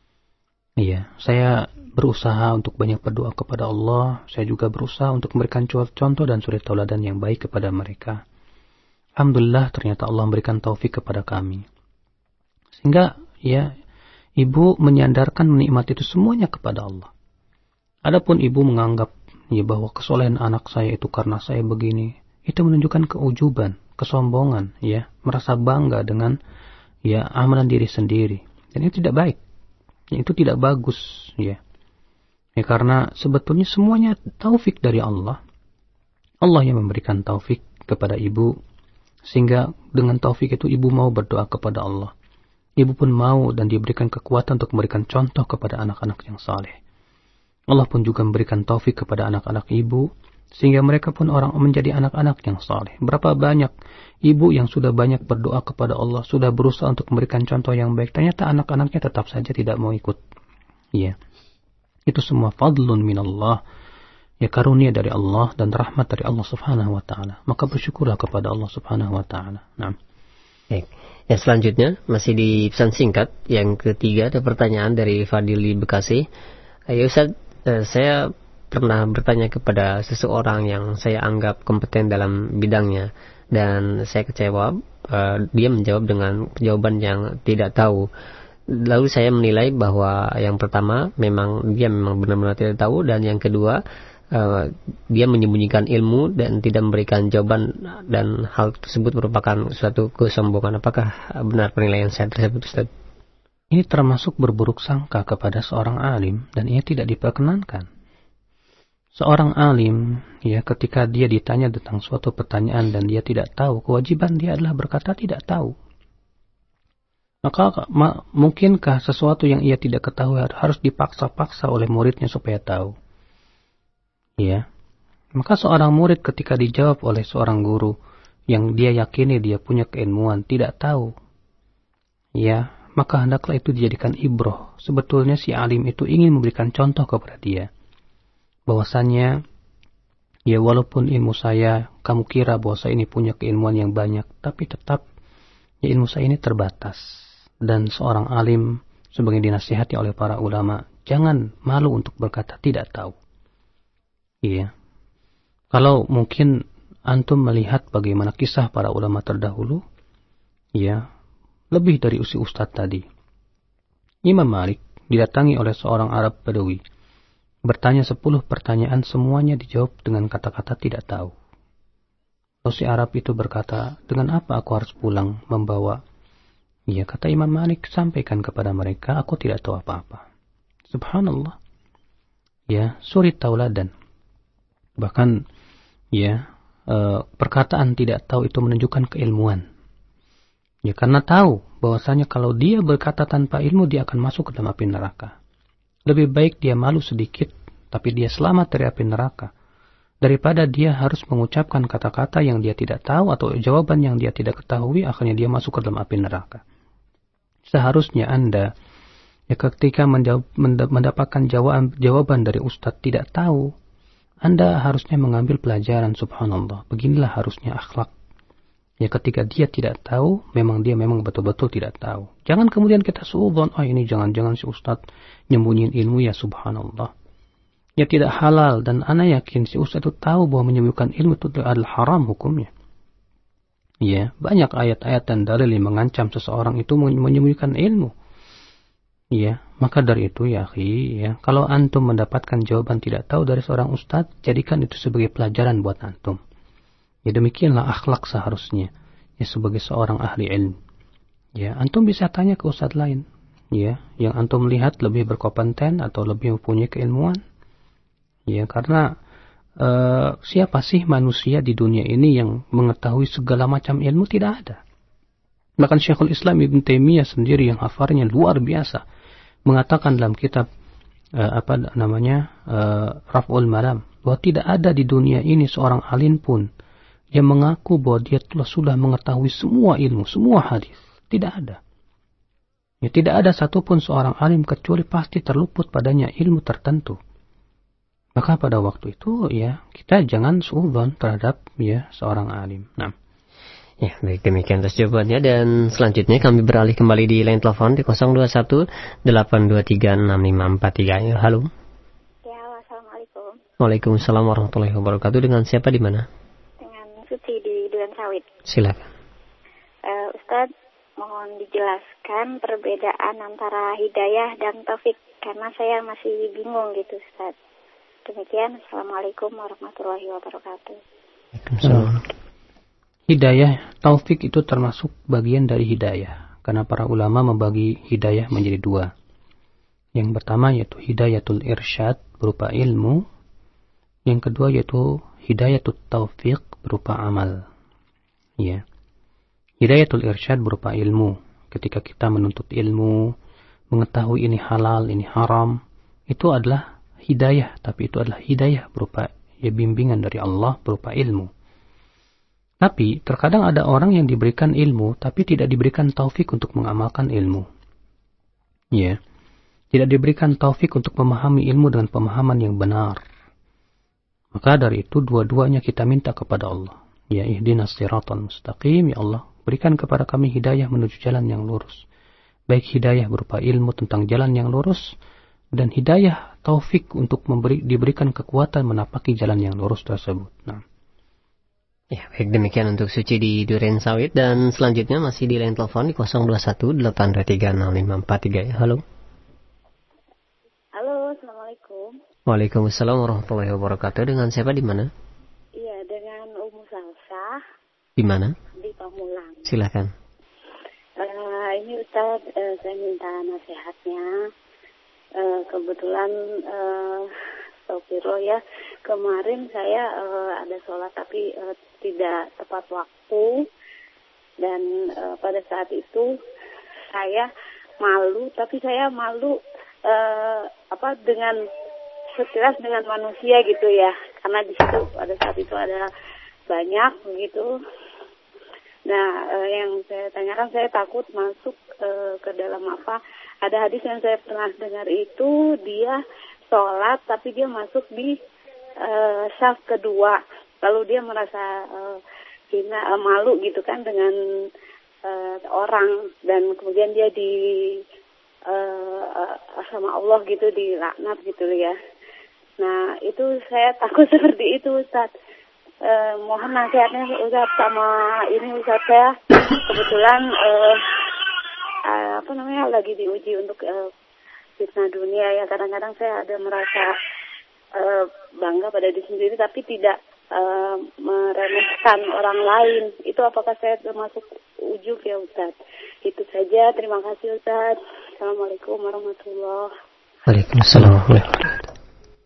A: Iya, saya berusaha untuk banyak berdoa kepada Allah. Saya juga berusaha untuk memberikan contoh dan suri tauladan yang baik kepada mereka. Alhamdulillah ternyata Allah memberikan taufik kepada kami. Sehingga ya ibu menyandarkan menikmati itu semuanya kepada Allah. Adapun ibu menganggap ya bahwa kesolehan anak saya itu karena saya begini, itu menunjukkan keujuban, kesombongan, ya, merasa bangga dengan ya amalan diri sendiri. Dan itu tidak baik. Ya, itu tidak bagus, ya. Ya karena sebetulnya semuanya taufik dari Allah. Allah yang memberikan taufik kepada ibu, sehingga dengan taufik itu ibu mau berdoa kepada Allah. Ibu pun mau dan diberikan kekuatan untuk memberikan contoh kepada anak-anak yang saleh. Allah pun juga memberikan taufik kepada anak-anak ibu, sehingga mereka pun orang menjadi anak-anak yang saleh. Berapa banyak ibu yang sudah banyak berdoa kepada Allah, sudah berusaha untuk memberikan contoh yang baik, ternyata anak-anaknya tetap saja tidak mau ikut. Iya. Itu semua fadlun minallah, ya karunia dari Allah dan rahmat dari Allah Subhanahu wa taala. Maka bersyukurlah kepada Allah Subhanahu wa taala. Naam.
B: Baik. Yang selanjutnya masih di pesan singkat yang ketiga, ada pertanyaan dari Fadili Bekasi. Ayo Ustaz, eh, saya pernah bertanya kepada seseorang yang saya anggap kompeten dalam bidangnya dan saya kecewa. Uh, dia menjawab dengan jawaban yang tidak tahu. Lalu saya menilai bahwa yang pertama memang dia memang benar-benar tidak tahu, dan yang kedua uh, dia menyembunyikan ilmu dan tidak memberikan jawaban, dan hal tersebut merupakan suatu kesombongan. Apakah benar penilaian saya tersebut, Ustaz?
A: Ini termasuk berburuk sangka kepada seorang alim dan ini tidak diperkenankan. Seorang alim, ya, ketika dia ditanya tentang suatu pertanyaan dan dia tidak tahu, kewajiban dia adalah berkata tidak tahu. Maka ma, mungkinkah sesuatu yang ia tidak ketahui harus dipaksa-paksa oleh muridnya supaya tahu? Ya, maka seorang murid ketika dijawab oleh seorang guru yang dia yakini dia punya keilmuan tidak tahu, ya, maka hendaklah itu dijadikan ibroh. Sebetulnya si alim itu ingin memberikan contoh kepada dia. Bahwasannya, ya walaupun ilmu saya, kamu kira bahwa saya ini punya keilmuan yang banyak, tapi tetap ya ilmu saya ini terbatas. Dan seorang alim, sebagai dinasihati oleh para ulama, jangan malu untuk berkata tidak tahu. Iya. Kalau mungkin antum melihat bagaimana kisah para ulama terdahulu, ya, lebih dari usia ustadz tadi. Imam Malik didatangi oleh seorang Arab Badawi. Bertanya sepuluh pertanyaan, semuanya dijawab dengan kata-kata tidak tahu. Lalu si Arab itu berkata, dengan apa aku harus pulang membawa? Ya, kata Imam Malik, sampaikan kepada mereka, aku tidak tahu apa-apa. Subhanallah. Ya, suri tauladan. Bahkan, ya, e, perkataan tidak tahu itu menunjukkan keilmuan. Ya, karena tahu bahwasanya kalau dia berkata tanpa ilmu, dia akan masuk ke dalam api neraka. Lebih baik dia malu sedikit, tapi dia selamat dari api neraka, daripada dia harus mengucapkan kata-kata yang dia tidak tahu atau jawaban yang dia tidak ketahui, akhirnya dia masuk ke dalam api neraka. Seharusnya Anda, ya, ketika menjawab, mendapatkan jawaban, jawaban dari ustadz tidak tahu, Anda harusnya mengambil pelajaran. Subhanallah, beginilah harusnya akhlak. Ya, ketika dia tidak tahu, memang dia memang betul-betul tidak tahu. Jangan kemudian kita suudzon, ah ini jangan-jangan si ustadz nyembunyiin ilmu, ya subhanallah. Ya tidak halal, dan ana yakin si ustadz itu tahu bahwa menyembunyikan ilmu itu adalah haram hukumnya. Ya, banyak ayat-ayat dan dalil yang mengancam seseorang itu menyembunyikan ilmu. Ya, maka dari itu ya akhi, ya, kalau antum mendapatkan jawaban tidak tahu dari seorang ustadz, jadikan itu sebagai pelajaran buat antum. Ya demikianlah akhlak seharusnya, ya, sebagai seorang ahli ilmu. Ya, antum bisa tanya ke ustadz lain, ya, yang antum lihat lebih berkompeten atau lebih mempunyai keilmuan. Ya, karena uh, siapa sih manusia di dunia ini yang mengetahui segala macam ilmu? Tidak ada. Bahkan Syekhul Islam Ibn Taimiyah sendiri yang hafalannya luar biasa mengatakan dalam kitab uh, apa namanya uh, Raf'ul Malam bahwa tidak ada di dunia ini seorang alim pun yang mengaku bahwa dia telah sudah mengetahui semua ilmu, semua hadis. Tidak ada. Ya, tidak ada satupun seorang alim kecuali pasti terluput padanya ilmu tertentu. Maka pada waktu itu ya kita jangan suudzon terhadap ya seorang alim. Nah.
B: Ya, baik, demikian atas jawabannya, dan selanjutnya kami beralih kembali di line telepon di nol dua satu delapan dua tiga enam lima empat tiga. Ya, halo.
E: Ya, wassalamualaikum.
B: Waalaikumsalam warahmatullahi wabarakatuh. Dengan siapa di mana?
E: Dengan Suci di Duren Sawit.
B: Silakan.
E: Uh, Ustadz, mohon dijelaskan perbedaan antara hidayah dan taufik, karena saya masih bingung gitu, Ustadz. Demikian, Assalamualaikum warahmatullahi wabarakatuh.
A: Waalaikumsalam. Hidayah, taufik itu termasuk bagian dari hidayah. Karena para ulama membagi hidayah menjadi dua. Yang pertama yaitu hidayatul irsyad berupa ilmu. Yang kedua yaitu hidayatul taufik berupa amal. Ya. Hidayatul irsyad berupa ilmu. Ketika kita menuntut ilmu, mengetahui ini halal, ini haram, itu adalah hidayah. Tapi itu adalah hidayah berupa ya, bimbingan dari Allah berupa ilmu. Tapi terkadang ada orang yang diberikan ilmu tapi tidak diberikan taufik untuk mengamalkan ilmu. Ya. Tidak diberikan taufik untuk memahami ilmu dengan pemahaman yang benar. Maka dari itu dua-duanya kita minta kepada Allah. Ya ihdinas siratal mustaqim, ya Allah, berikan kepada kami hidayah menuju jalan yang lurus. Baik hidayah berupa ilmu tentang jalan yang lurus dan hidayah taufik untuk memberi, diberikan kekuatan menapaki jalan yang lurus tersebut. Nah.
B: Ya, baik, demikian untuk Suci di Duren Sawit, dan selanjutnya masih di line telepon di nol dua satu delapan dua tiga enam lima empat tiga. Ya, halo.
E: Halo, Assalamualaikum.
B: Waalaikumsalam warahmatullahi wabarakatuh. Dengan siapa di mana?
E: Iya, dengan Umu Salsa.
B: Di mana?
E: Di Pamulang.
B: Silakan.
E: Uh, ini Ustadz, uh, saya minta nasihatnya. Uh, kebetulan uh, Astagfirullah ya, kemarin saya uh, ada sholat tapi uh, tidak tepat waktu, dan uh, pada saat itu saya malu, tapi saya malu uh, apa dengan sekilas dengan manusia gitu ya, karena di situ pada saat itu ada banyak begitu. Nah, uh, yang saya tanyakan, saya takut masuk uh, ke dalam apa, ada hadis yang saya pernah dengar itu, dia sholat tapi dia masuk di uh, syaf kedua, lalu dia merasa uh, hina, uh, malu gitu kan dengan uh, orang, dan kemudian dia di uh, uh, sama Allah gitu, dilaknat gitu ya. Nah itu saya takut seperti itu, Ustaz. Uh, mohon nasihatnya Ustaz, sama ini Ustaz, saya kebetulan uh, uh, apa namanya lagi diuji untuk uh, fitnah dunia ya. Kadang-kadang saya ada merasa uh, bangga pada diri sendiri tapi tidak uh, meremehkan orang lain. Itu apakah saya termasuk ujub ya Ustaz? Itu saja, terima kasih Ustaz. Assalamualaikum warahmatullahi wabarakatuh.
B: Waalaikumsalam warahmatullahi wabarakatuh.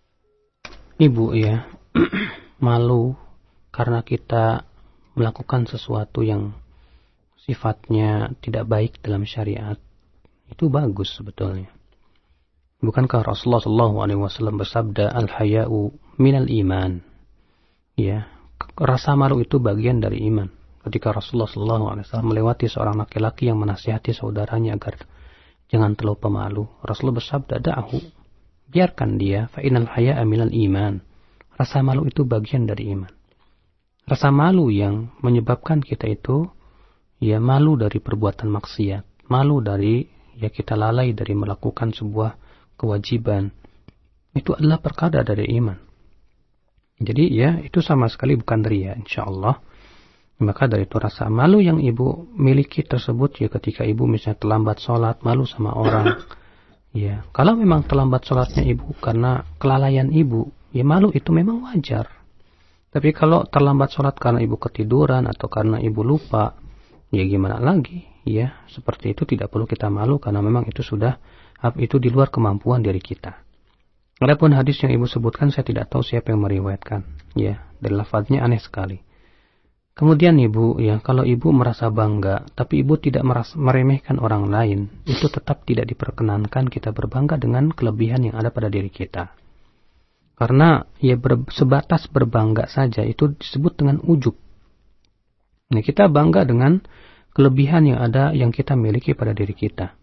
A: Ibu ya malu karena kita melakukan sesuatu yang sifatnya tidak baik dalam syariat, itu bagus sebetulnya. Bukankah Rasulullah shallallahu alaihi wasallam bersabda, al-haya'u minal iman? Ya, rasa malu itu bagian dari iman. Ketika Rasulullah shallallahu alaihi wasallam melewati seorang laki-laki yang menasihati saudaranya agar jangan terlalu pemalu, Rasulullah bersabda, da'hu, biarkan dia, fa innal haya'a minal iman. Rasa malu itu bagian dari iman. Rasa malu yang menyebabkan kita itu ya malu dari perbuatan maksiat, malu dari ya kita lalai dari melakukan sebuah kewajiban, itu adalah perkara dari iman. Jadi ya itu sama sekali bukan ria, insyaallah. Maka dari itu rasa malu yang ibu miliki tersebut ya ketika ibu misalnya terlambat sholat, malu sama orang. Ya, kalau memang terlambat sholatnya ibu karena kelalaian ibu, ya malu itu memang wajar. Tapi kalau terlambat sholat karena ibu ketiduran atau karena ibu lupa, ya gimana lagi? Ya, seperti itu tidak perlu kita malu karena memang itu sudah itu di luar kemampuan diri kita. Adapun hadis yang ibu sebutkan saya tidak tahu siapa yang meriwayatkan. Ya, dari lafadznya aneh sekali. Kemudian ibu, ya kalau ibu merasa bangga, tapi ibu tidak merasa, meremehkan orang lain, itu tetap tidak diperkenankan kita berbangga dengan kelebihan yang ada pada diri kita. Karena ya ber, sebatas berbangga saja itu disebut dengan ujub. Nah, kita bangga dengan kelebihan yang ada yang kita miliki pada diri kita.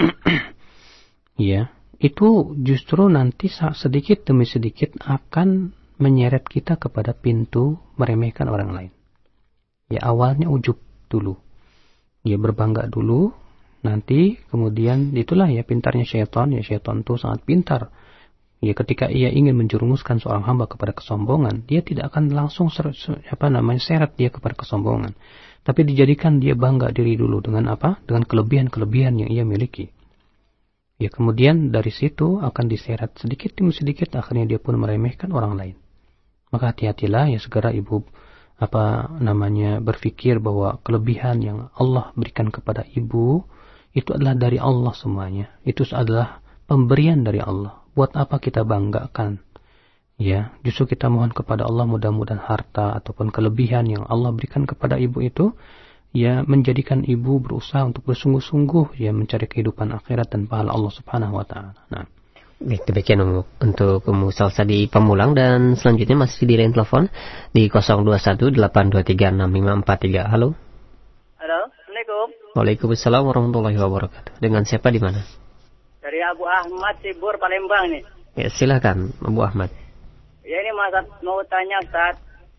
A: Ya, itu justru nanti sedikit demi sedikit akan menyeret kita kepada pintu meremehkan orang lain. Ya awalnya ujub dulu. Ya berbangga dulu. Nanti kemudian itulah ya pintarnya syaitan. Ya syaitan itu sangat pintar. Ya ketika ia ingin menjerumuskan seorang hamba kepada kesombongan, dia tidak akan langsung ser, apa namanya seret dia kepada kesombongan. Tapi dijadikan dia bangga diri dulu dengan apa? Dengan kelebihan-kelebihan yang ia miliki. Ya kemudian dari situ akan diseret sedikit demi sedikit, akhirnya dia pun meremehkan orang lain. Maka hati-hatilah ya segera ibu apa namanya berpikir bahwa kelebihan yang Allah berikan kepada ibu itu adalah dari Allah semuanya. Itu adalah pemberian dari Allah. Buat apa kita banggakan? Ya, justru kita mohon kepada Allah mudah-mudahan harta ataupun kelebihan yang Allah berikan kepada ibu itu ya menjadikan ibu berusaha untuk bersungguh-sungguh ya mencari kehidupan akhirat dan pahala Allah Subhanahu wa taala. Nah,
B: baik, demikian untuk Ummu Salsa di Pamulang, dan selanjutnya masih di line telepon di nol dua satu delapan dua tiga enam lima empat tiga. Halo.
F: Halo, Assalamualaikum.
B: Waalaikumsalam warahmatullahi wabarakatuh. Dengan siapa di mana?
F: Dari Abu Ahmad Sibur Palembang nih.
B: Ya, silakan Abu Ahmad.
F: Ya ini masa mau tanya Ustaz.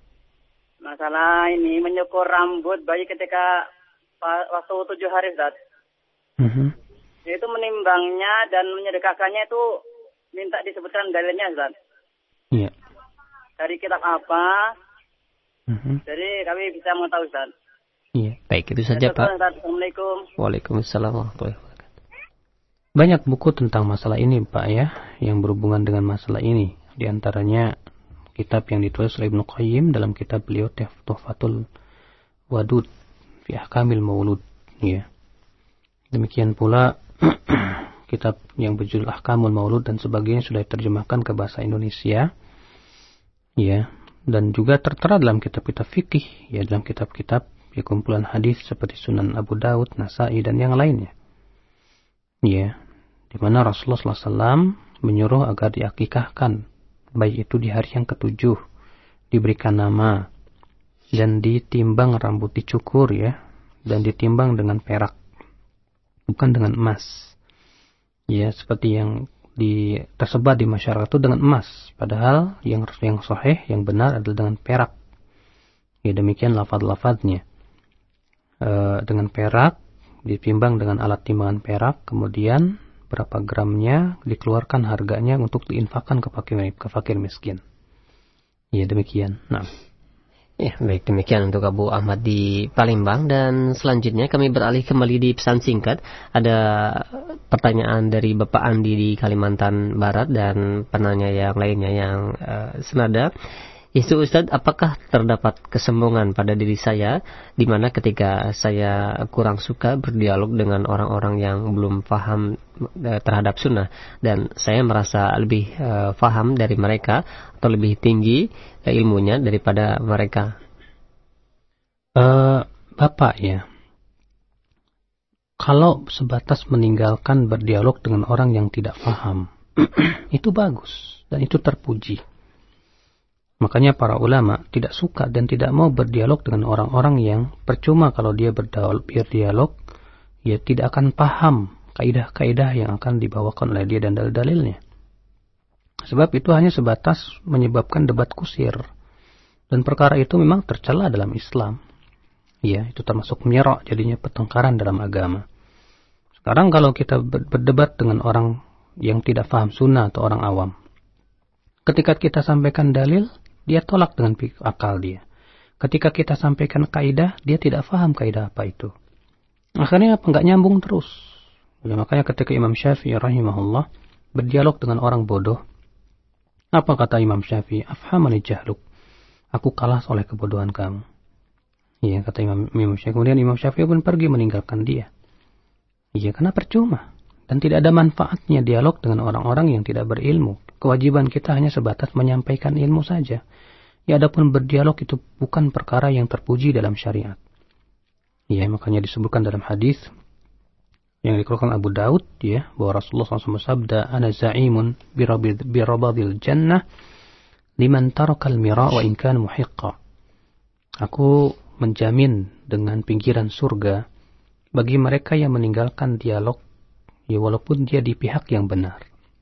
F: Masalah ini menyukur rambut bayi ketika waktu tujuh hari Ustaz.
B: Mm-hmm.
F: Itu menimbangnya dan menyedekahkannya itu minta disebutkan dalilnya Ustaz.
B: Iya.
F: Dari kitab apa?
B: Mm-hmm.
F: Jadi kami bisa mengetahui Ustaz.
B: Iya. Baik, itu saja
F: ya,
B: Pak.
F: Assalamualaikum.
B: Waalaikumsalam warahmatullahi wabarakatuh.
A: Banyak buku tentang masalah ini Pak ya, yang berhubungan dengan masalah ini. Di antaranya kitab yang ditulis oleh Ibnu Qayyim dalam kitab beliau Tuhfatul Wadud fi Ahkamil Maulud ya. Demikian pula kitab yang berjudul Ahkamul Maulud dan sebagainya sudah diterjemahkan ke bahasa Indonesia. Ya, dan juga tertera dalam kitab-kitab fikih ya, dalam kitab-kitab ya, kumpulan hadis seperti Sunan Abu Daud, Nasai dan yang lainnya. Ya, di mana Rasulullah sallallahu alaihi wasallam menyuruh agar diakikahkan bayi itu di hari yang ketujuh, diberikan nama dan ditimbang rambut, dicukur ya, dan ditimbang dengan perak, bukan dengan emas. Ya, seperti yang di tersebar di masyarakat itu dengan emas, padahal yang yang sahih, yang benar adalah dengan perak. Ya, demikian lafaz-lafaznya. E, dengan perak, ditimbang dengan alat timbangan perak, kemudian berapa gramnya dikeluarkan harganya untuk diinfakkan ke fakir, ke fakir miskin. Ya, demikian. Nah.
B: Ya, baik, demikian untuk Abu Ahmad di Palembang, dan selanjutnya kami beralih kembali di pesan singkat. Ada pertanyaan dari Bapak Andi di Kalimantan Barat dan penanya yang lainnya yang uh, senada. Itu Ustadz, apakah terdapat kesombongan pada diri saya di mana ketika saya kurang suka berdialog dengan orang-orang yang belum paham uh, terhadap sunnah, dan saya merasa lebih uh, paham dari mereka atau lebih tinggi uh, ilmunya daripada mereka?
A: Uh, Bapak ya, kalau sebatas meninggalkan berdialog dengan orang yang tidak paham itu bagus dan itu terpuji. Makanya para ulama tidak suka dan tidak mau berdialog dengan orang-orang yang percuma kalau dia berdialog, ya tidak akan paham kaidah-kaidah yang akan dibawakan oleh dia dan dalil-dalilnya. Sebab itu hanya sebatas menyebabkan debat kusir. Dan perkara itu memang tercela dalam Islam. Ya, itu termasuk menyerok, jadinya pertengkaran dalam agama. Sekarang kalau kita berdebat dengan orang yang tidak paham sunnah atau orang awam, ketika kita sampaikan dalil, dia tolak dengan akal dia. Ketika kita sampaikan kaidah, dia tidak paham kaidah apa itu. Akhirnya apa? Nggak nyambung terus. Ya, makanya ketika Imam Syafi'i rahimahullah berdialog dengan orang bodoh, apa kata Imam Syafi'i? Afhamani jahluk. Aku kalah oleh kebodohan kamu. Iya, kata Imam, Imam Syafi'i. Kemudian Imam Syafi'i pun pergi meninggalkan dia. Iya, karena percuma. Dan tidak ada manfaatnya dialog dengan orang-orang yang tidak berilmu. Kewajiban kita hanya sebatas menyampaikan ilmu saja. Ya, adapun berdialog itu bukan perkara yang terpuji dalam syariat. Ya, makanya disebutkan dalam hadis yang dikeluarkan Abu Daud, ya, bahwa Rasulullah shallallahu alaihi wasallam bersabda, "Ana za'imun birabadil jannah liman tarakal mira wa in kana muhiqqa." Aku menjamin dengan pinggiran surga bagi mereka yang meninggalkan dialog, ya, walaupun dia di pihak yang benar.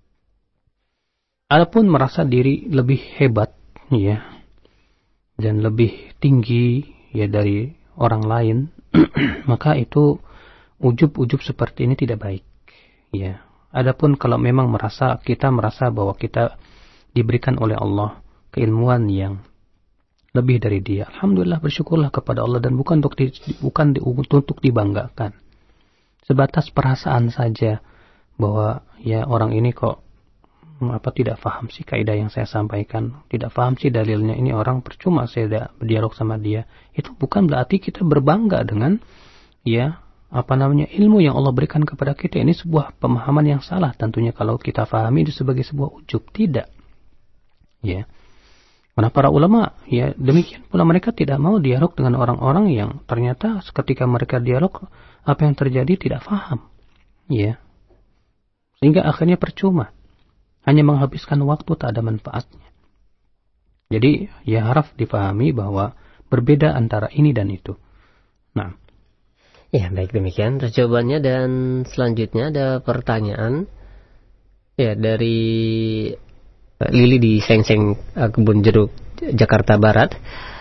A: Adapun merasa diri lebih hebat, ya, dan lebih tinggi, ya, dari orang lain, maka itu ujub-ujub seperti ini tidak baik, ya. Adapun kalau memang merasa kita merasa bahwa kita diberikan oleh Allah keilmuan yang lebih dari dia, alhamdulillah, bersyukurlah kepada Allah, dan bukan untuk di, bukan di, untuk dibanggakan. Sebatas perasaan saja bahwa ya orang ini kok apa tidak paham sih kaidah yang saya sampaikan, tidak paham sih dalilnya, ini orang percuma saya tidak berdialog sama dia. Itu bukan berarti kita berbangga dengan ya apa namanya ilmu yang Allah berikan kepada kita. Ini sebuah pemahaman yang salah tentunya kalau kita pahami itu sebagai sebuah ujub, tidak. Ya. Karena para ulama ya demikian pula, mereka tidak mau dialog dengan orang-orang yang ternyata ketika mereka dialog apa yang terjadi tidak paham. Ya. Sehingga akhirnya percuma. Hanya menghabiskan waktu, tak ada manfaatnya. Jadi, ya harap dipahami bahwa berbeda antara ini dan itu. Nah.
B: Ya, baik, demikian jawabannya. Dan selanjutnya ada pertanyaan. Ya, dari Lili di Seng-Seng Kebun Jeruk, Jakarta Barat.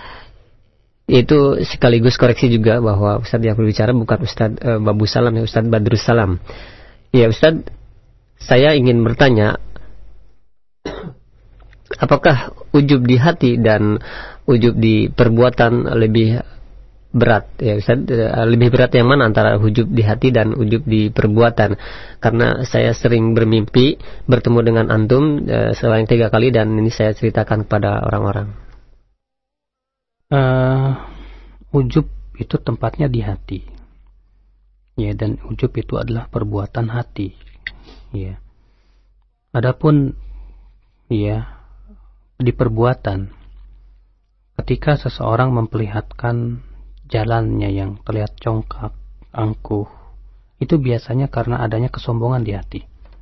B: Itu sekaligus koreksi juga bahwa Ustadz yang berbicara bukan Ustadz uh, Babu Salam, ya, Ustadz Badrus Salam. Ya, Ustadz, saya ingin bertanya, apakah ujub di hati dan ujub di perbuatan lebih berat? Ya Ustaz, lebih berat yang mana antara ujub di hati dan ujub di perbuatan? Karena saya sering bermimpi bertemu dengan antum eh, selain tiga kali, dan ini saya ceritakan kepada orang-orang.
A: Uh, ujub itu tempatnya di hati. Ya, dan ujub itu adalah perbuatan hati. Ya. Adapun ya di perbuatan, ketika seseorang memperlihatkan jalannya yang terlihat congkak, angkuh, itu biasanya karena adanya kesombongan di hati.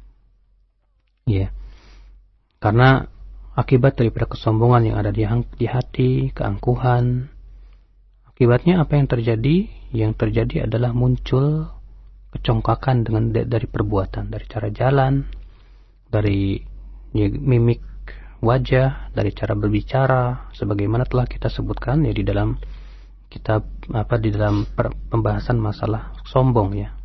A: Ya. Karena akibat daripada kesombongan yang ada di, di hati, keangkuhan, akibatnya apa yang terjadi? Yang terjadi adalah muncul kecongkakan dengan dari perbuatan, dari cara jalan, dari ya, mimik wajah, dari cara berbicara, sebagaimana telah kita sebutkan ya di dalam kitab apa di dalam per, pembahasan masalah sombong, ya.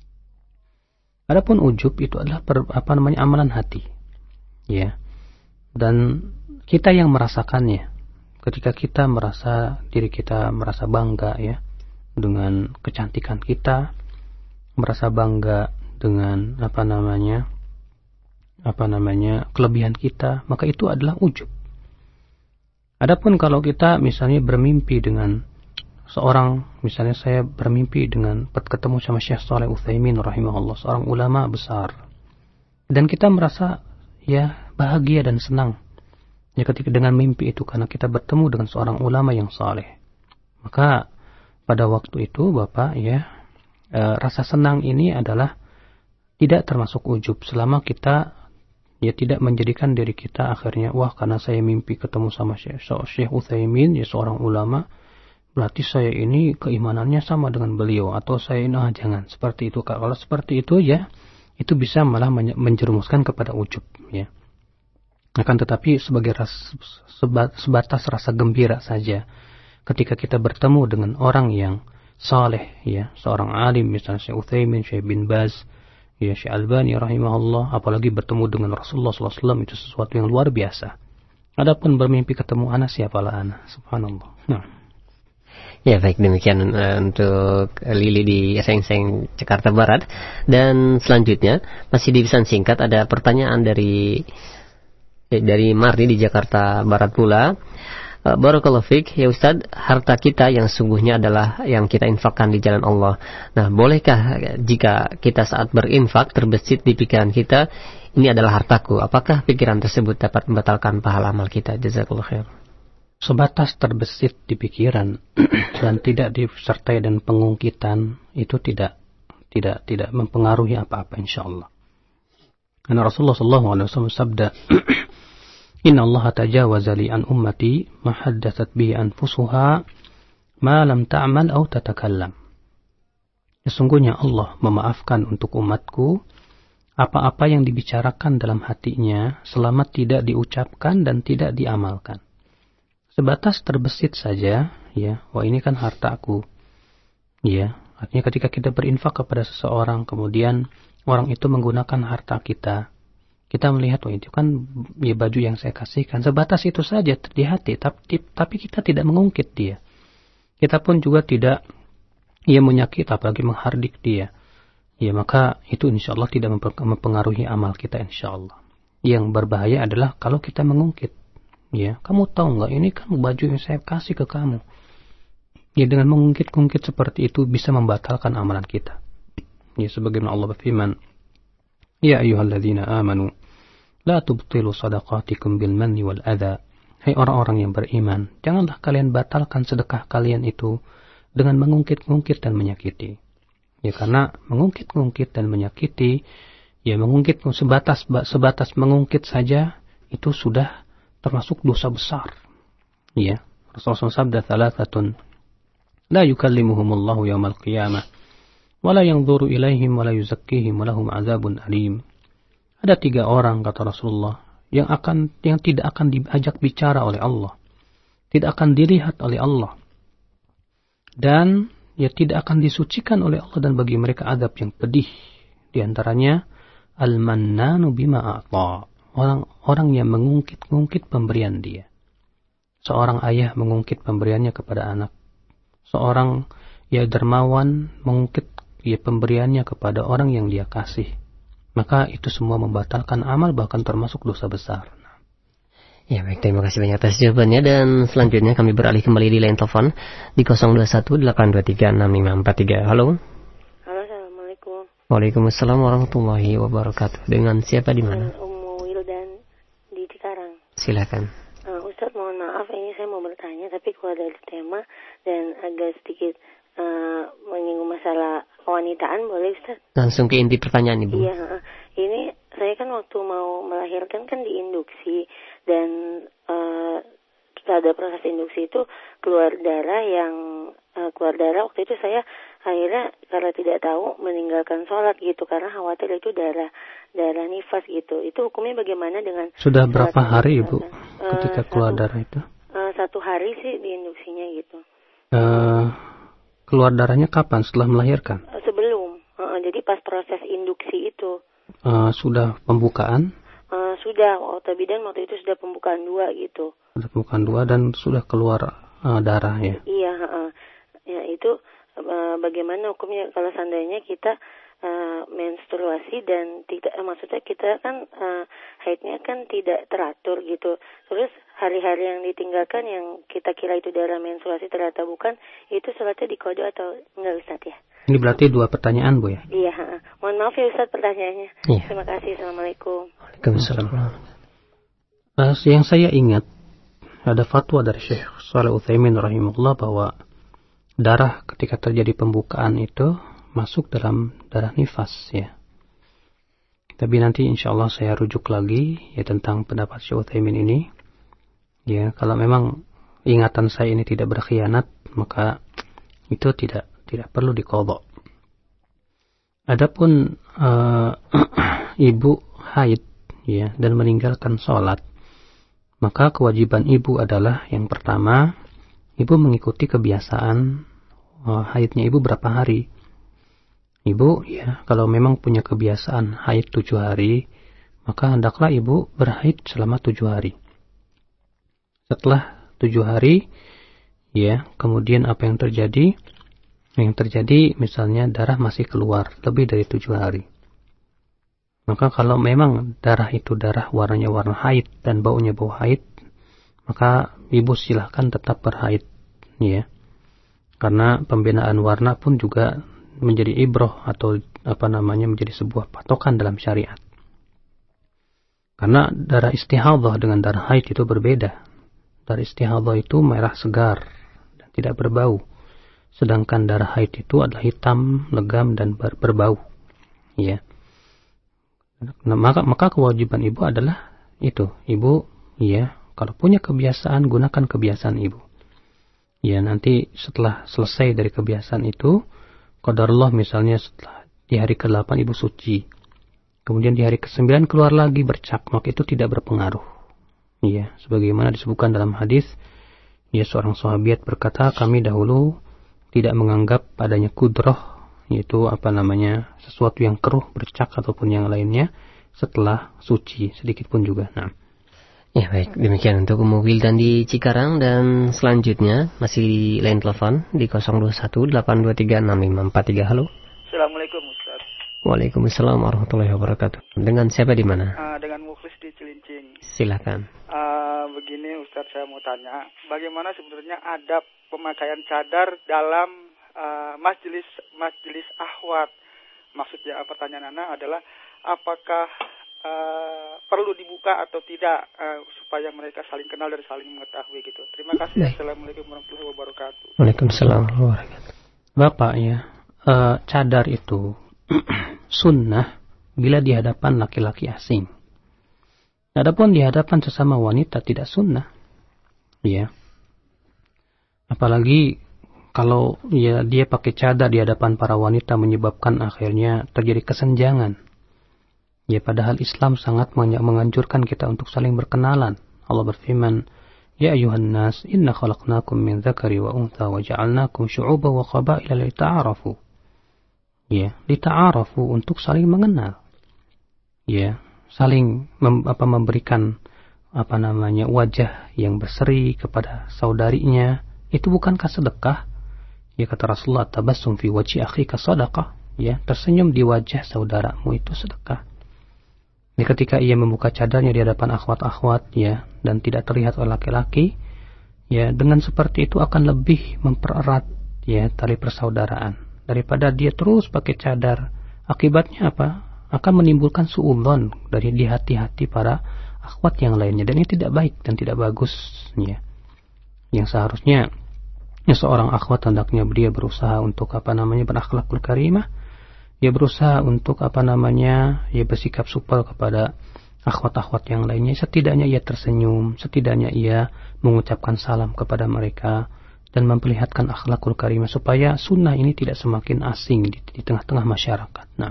A: Adapun ujub itu adalah per, apa namanya amalan hati, ya. Dan kita yang merasakannya, ketika kita merasa diri kita merasa bangga ya dengan kecantikan kita, merasa bangga dengan apa namanya apa namanya kelebihan kita, maka itu adalah ujub. Adapun kalau kita misalnya bermimpi dengan seorang, misalnya saya bermimpi dengan ketemu sama Syekh Shalih Utsaimin rahimahullah, seorang ulama besar, dan kita merasa ya bahagia dan senang ya ketika dengan mimpi itu, karena kita bertemu dengan seorang ulama yang saleh, maka pada waktu itu Bapak ya e, rasa senang ini adalah tidak termasuk ujub selama kita ya tidak menjadikan diri kita akhirnya, wah karena saya mimpi ketemu sama Syekh, Syekh Utsaimin ya seorang ulama, berarti saya ini keimanannya sama dengan beliau, atau saya ini ah, jangan seperti itu Kak. Kalau seperti itu ya itu bisa malah menjerumuskan kepada ujub ya. Akan tetapi sebagai ras, sebat, sebatas rasa gembira saja ketika kita bertemu dengan orang yang saleh ya, seorang alim misalnya Syekh Utsaimin, Syekh bin Baz, ya Syekh Albani rahimahullah, apalagi bertemu dengan Rasulullah sallallahu alaihi wasallam, itu sesuatu yang luar biasa. Adapun bermimpi ketemu anak, siapalah anak, subhanallah. Nah.
B: Ya baik, demikian uh, untuk Lili di Seng-Seng Jakarta Barat. Dan selanjutnya masih di pesan singkat ada pertanyaan dari eh, dari Marni di Jakarta Barat pula. uh, Barakallahu fiik, ya Ustaz, harta kita yang sungguhnya adalah yang kita infakkan di jalan Allah. Nah, bolehkah jika kita saat berinfak terbesit di pikiran kita, ini adalah hartaku, apakah pikiran tersebut dapat membatalkan pahala amal kita? Jazakallahu khair.
A: sebatas terbesit di pikiran dan tidak disertai dengan pengungkitan, itu tidak tidak tidak mempengaruhi apa-apa insyaallah. Karena Rasulullah sallallahu alaihi wasallam sabda, "Inna Allah tajawaza li an ummati ma haddathat bihi anfusuha ma lam ta'mal aw tatakallam." Sesungguhnya Allah memaafkan untuk umatku apa-apa yang dibicarakan dalam hatinya selama tidak diucapkan dan tidak diamalkan. Sebatas terbesit saja, ya, wah ini kan hartaku. Ya, artinya ketika kita berinfak kepada seseorang, kemudian orang itu menggunakan harta kita, kita melihat, wah itu kan ya baju yang saya kasihkan. Sebatas itu saja di hati, tapi, tapi kita tidak mengungkit dia. Kita pun juga tidak ia menyakiti apalagi menghardik dia. Ya, maka itu insya Allah tidak mempengaruhi amal kita insya Allah. Yang berbahaya adalah kalau kita mengungkit. Ya, kamu tahu nggak, ini kan baju yang saya kasih ke kamu. Ya, dengan mengungkit-ungkit seperti itu bisa membatalkan amalan kita. Ya, sebagaimana Allah berfirman, "Ya ayyuhalladzina amanu, la tubtilu sadaqatikum bil manni wal adha." Hai orang-orang yang beriman, janganlah kalian batalkan sedekah kalian itu dengan mengungkit-ungkit dan menyakiti. Ya, karena mengungkit-ungkit dan menyakiti, ya mengungkit sebatas sebatas mengungkit saja itu sudah termasuk dosa besar. Ya, Rasulullah sabda, "Thalathatun la yukallimuhumullahu yaumal qiyamah wa la yanzuru ilaihim wa la yuzakkihim wa lahum adzabun alim." Ada tiga orang, kata Rasulullah, yang akan yang tidak akan diajak bicara oleh Allah, tidak akan dilihat oleh Allah, dan ya tidak akan disucikan oleh Allah, dan bagi mereka azab yang pedih. Di antaranya al-mannanu bima a'ta, orang-orang yang mengungkit-ungkit pemberian dia. Seorang ayah mengungkit pemberiannya kepada anak. Seorang ya dermawan mengungkit ya pemberiannya kepada orang yang dia kasih. Maka itu semua membatalkan amal, bahkan termasuk dosa besar.
B: Ya baik, terima kasih banyak atas jawabannya. Dan selanjutnya kami beralih kembali di line telepon di nol dua satu delapan dua tiga enam lima empat tiga. Halo.
G: Halo, assalamualaikum.
B: Waalaikumsalam warahmatullahi wabarakatuh. Dengan siapa di mana? Silakan.
G: Uh, Ustadz, mohon maaf, ini saya mau bertanya tapi keluar dari tema dan agak sedikit uh, menyinggung masalah kewanitaan, boleh Ustadz?
B: Langsung ke inti pertanyaan Ibu.
G: Iya, uh, ini saya kan waktu mau melahirkan kan diinduksi dan uh, pada proses induksi itu keluar darah yang uh, keluar darah waktu itu saya akhirnya karena tidak tahu meninggalkan sholat gitu karena khawatir itu darah darah nifas gitu. Itu hukumnya bagaimana dengan
A: sudah berapa hari Ibu ketika uh, keluar satu, darah itu?
G: Uh, satu hari sih diinduksinya gitu.
A: Uh, keluar darahnya kapan? Setelah melahirkan?
G: Uh, sebelum. Uh, jadi pas proses induksi itu.
A: Uh, sudah pembukaan?
G: Uh, sudah. Waktu bidan waktu itu sudah pembukaan dua gitu.
A: Sudah pembukaan dua dan sudah keluar uh, darah ya?
G: Iya. Uh, ya itu uh, bagaimana hukumnya kalau seandainya kita Uh, menstruasi dan tidak, uh, maksudnya kita kan uh, haidnya kan tidak teratur gitu. Terus hari-hari yang ditinggalkan yang kita kira itu darah menstruasi ternyata bukan, itu sholatnya diqada atau enggak Ustaz ya?
A: Ini berarti dua pertanyaan Bu ya?
G: Iya. Uh, mohon maaf ya Ustaz pertanyaannya. Iya. Terima kasih. Assalamualaikum.
A: Waalaikumsalam. Uh, yang saya ingat ada fatwa dari Syekh Shalih Utsaimin rahimahullah bahwa darah ketika terjadi pembukaan itu masuk dalam darah nifas ya. Tapi nanti insya Allah saya rujuk lagi ya tentang pendapat Syekh Utsaimin ini. Ya, kalau memang ingatan saya ini tidak berkhianat, maka itu tidak tidak perlu diqadha. Adapun uh, ibu haid ya dan meninggalkan sholat, maka kewajiban ibu adalah yang pertama, ibu mengikuti kebiasaan uh, haidnya ibu berapa hari. Ibu ya kalau memang punya kebiasaan haid tujuh hari, maka hendaklah ibu berhaid selama tujuh hari. Setelah tujuh hari ya kemudian apa yang terjadi? Yang terjadi misalnya darah masih keluar lebih dari tujuh hari. Maka kalau memang darah itu darah warnanya warna haid dan baunya bau haid, maka ibu silahkan tetap berhaid ya. Karena pembinaan warna pun juga menjadi ibroh atau apa namanya menjadi sebuah patokan dalam syariat. Karena darah istihadhah dengan darah haid itu berbeda. darah istihadah itu merah segar dan tidak berbau. Sedangkan darah haid itu adalah hitam, legam, dan ber- berbau. Ya. Nah, maka, maka kewajiban ibu adalah itu. Ibu, ya, kalau punya kebiasaan, gunakan kebiasaan ibu. Ya, nanti setelah selesai dari kebiasaan itu, qadarullah misalnya setelah di hari ke delapan ibu suci. Kemudian di hari ke sembilan keluar lagi bercak, maka itu tidak berpengaruh. Ya, sebagaimana disebutkan dalam hadis, ya, seorang sahabiat berkata, kami dahulu tidak menganggap adanya kudroh, yaitu apa namanya, sesuatu yang keruh, bercak ataupun yang lainnya setelah suci, sedikit pun juga. Nah,
B: ya baik, demikian untuk Ummu Wildan di Cikarang. Dan selanjutnya masih di line telepon di nol dua satu delapan dua tiga enam lima empat tiga. Halo.
H: Assalamualaikum Ustaz.
B: Waalaikumsalam warahmatullahi wabarakatuh. Dengan siapa di mana?
H: Uh, dengan Mukhlis di Cilincing.
B: Silakan.
H: Uh, begini Ustaz, saya mau tanya, bagaimana sebenarnya adab pemakaian cadar dalam uh, majelis majelis ahwat? Maksudnya pertanyaan Anda adalah apakah uh, perlu dibuka atau tidak uh, supaya mereka saling kenal dan saling mengetahui gitu. Terima kasih. Baik. Assalamualaikum warahmatullahi wabarakatuh.
B: Waalaikumsalam warahmatullahi wabarakatuh.
A: Bapak ya, uh, cadar itu sunnah bila di hadapan laki-laki asing. Adapun di hadapan sesama wanita tidak sunnah. Ya. Apalagi kalau ya dia pakai cadar di hadapan para wanita menyebabkan akhirnya terjadi kesenjangan. Ya, padahal Islam sangat menganjurkan kita untuk saling berkenalan. Allah berfirman, "Ya ayuhan nas, inna khalaqnakum min dzakari wa untha wa ja'alnakum syu'uban wa qabaila lita'arafu." Ya, lita'arafu untuk saling mengenal. Ya, saling mem, apa memberikan apa namanya wajah yang berseri kepada saudarinya. Itu bukankah sedekah? Ya, kata Rasulullah, tabassum fi wajhi akhika sadaqah. Ya, tersenyum di wajah saudaramu itu sedekah. Ya, ketika ia membuka cadarnya di hadapan akhwat-akhwat, ya, dan tidak terlihat oleh laki-laki, ya, dengan seperti itu akan lebih mempererat, ya, tali persaudaraan daripada dia terus pakai cadar. Akibatnya apa? Akan menimbulkan suudzon dari di hati-hati para akhwat yang lainnya, dan ini tidak baik dan tidak bagus, ya. Yang seharusnya ya, seorang akhwat hendaknya dia berusaha untuk apa namanya berakhlakul karimah. Dia berusaha untuk apa namanya ya bersikap supel kepada akhwat-akhwat yang lainnya. Setidaknya ia tersenyum, setidaknya ia mengucapkan salam kepada mereka dan memperlihatkan akhlakul karimah supaya sunnah ini tidak semakin asing di, di tengah-tengah masyarakat. Nah,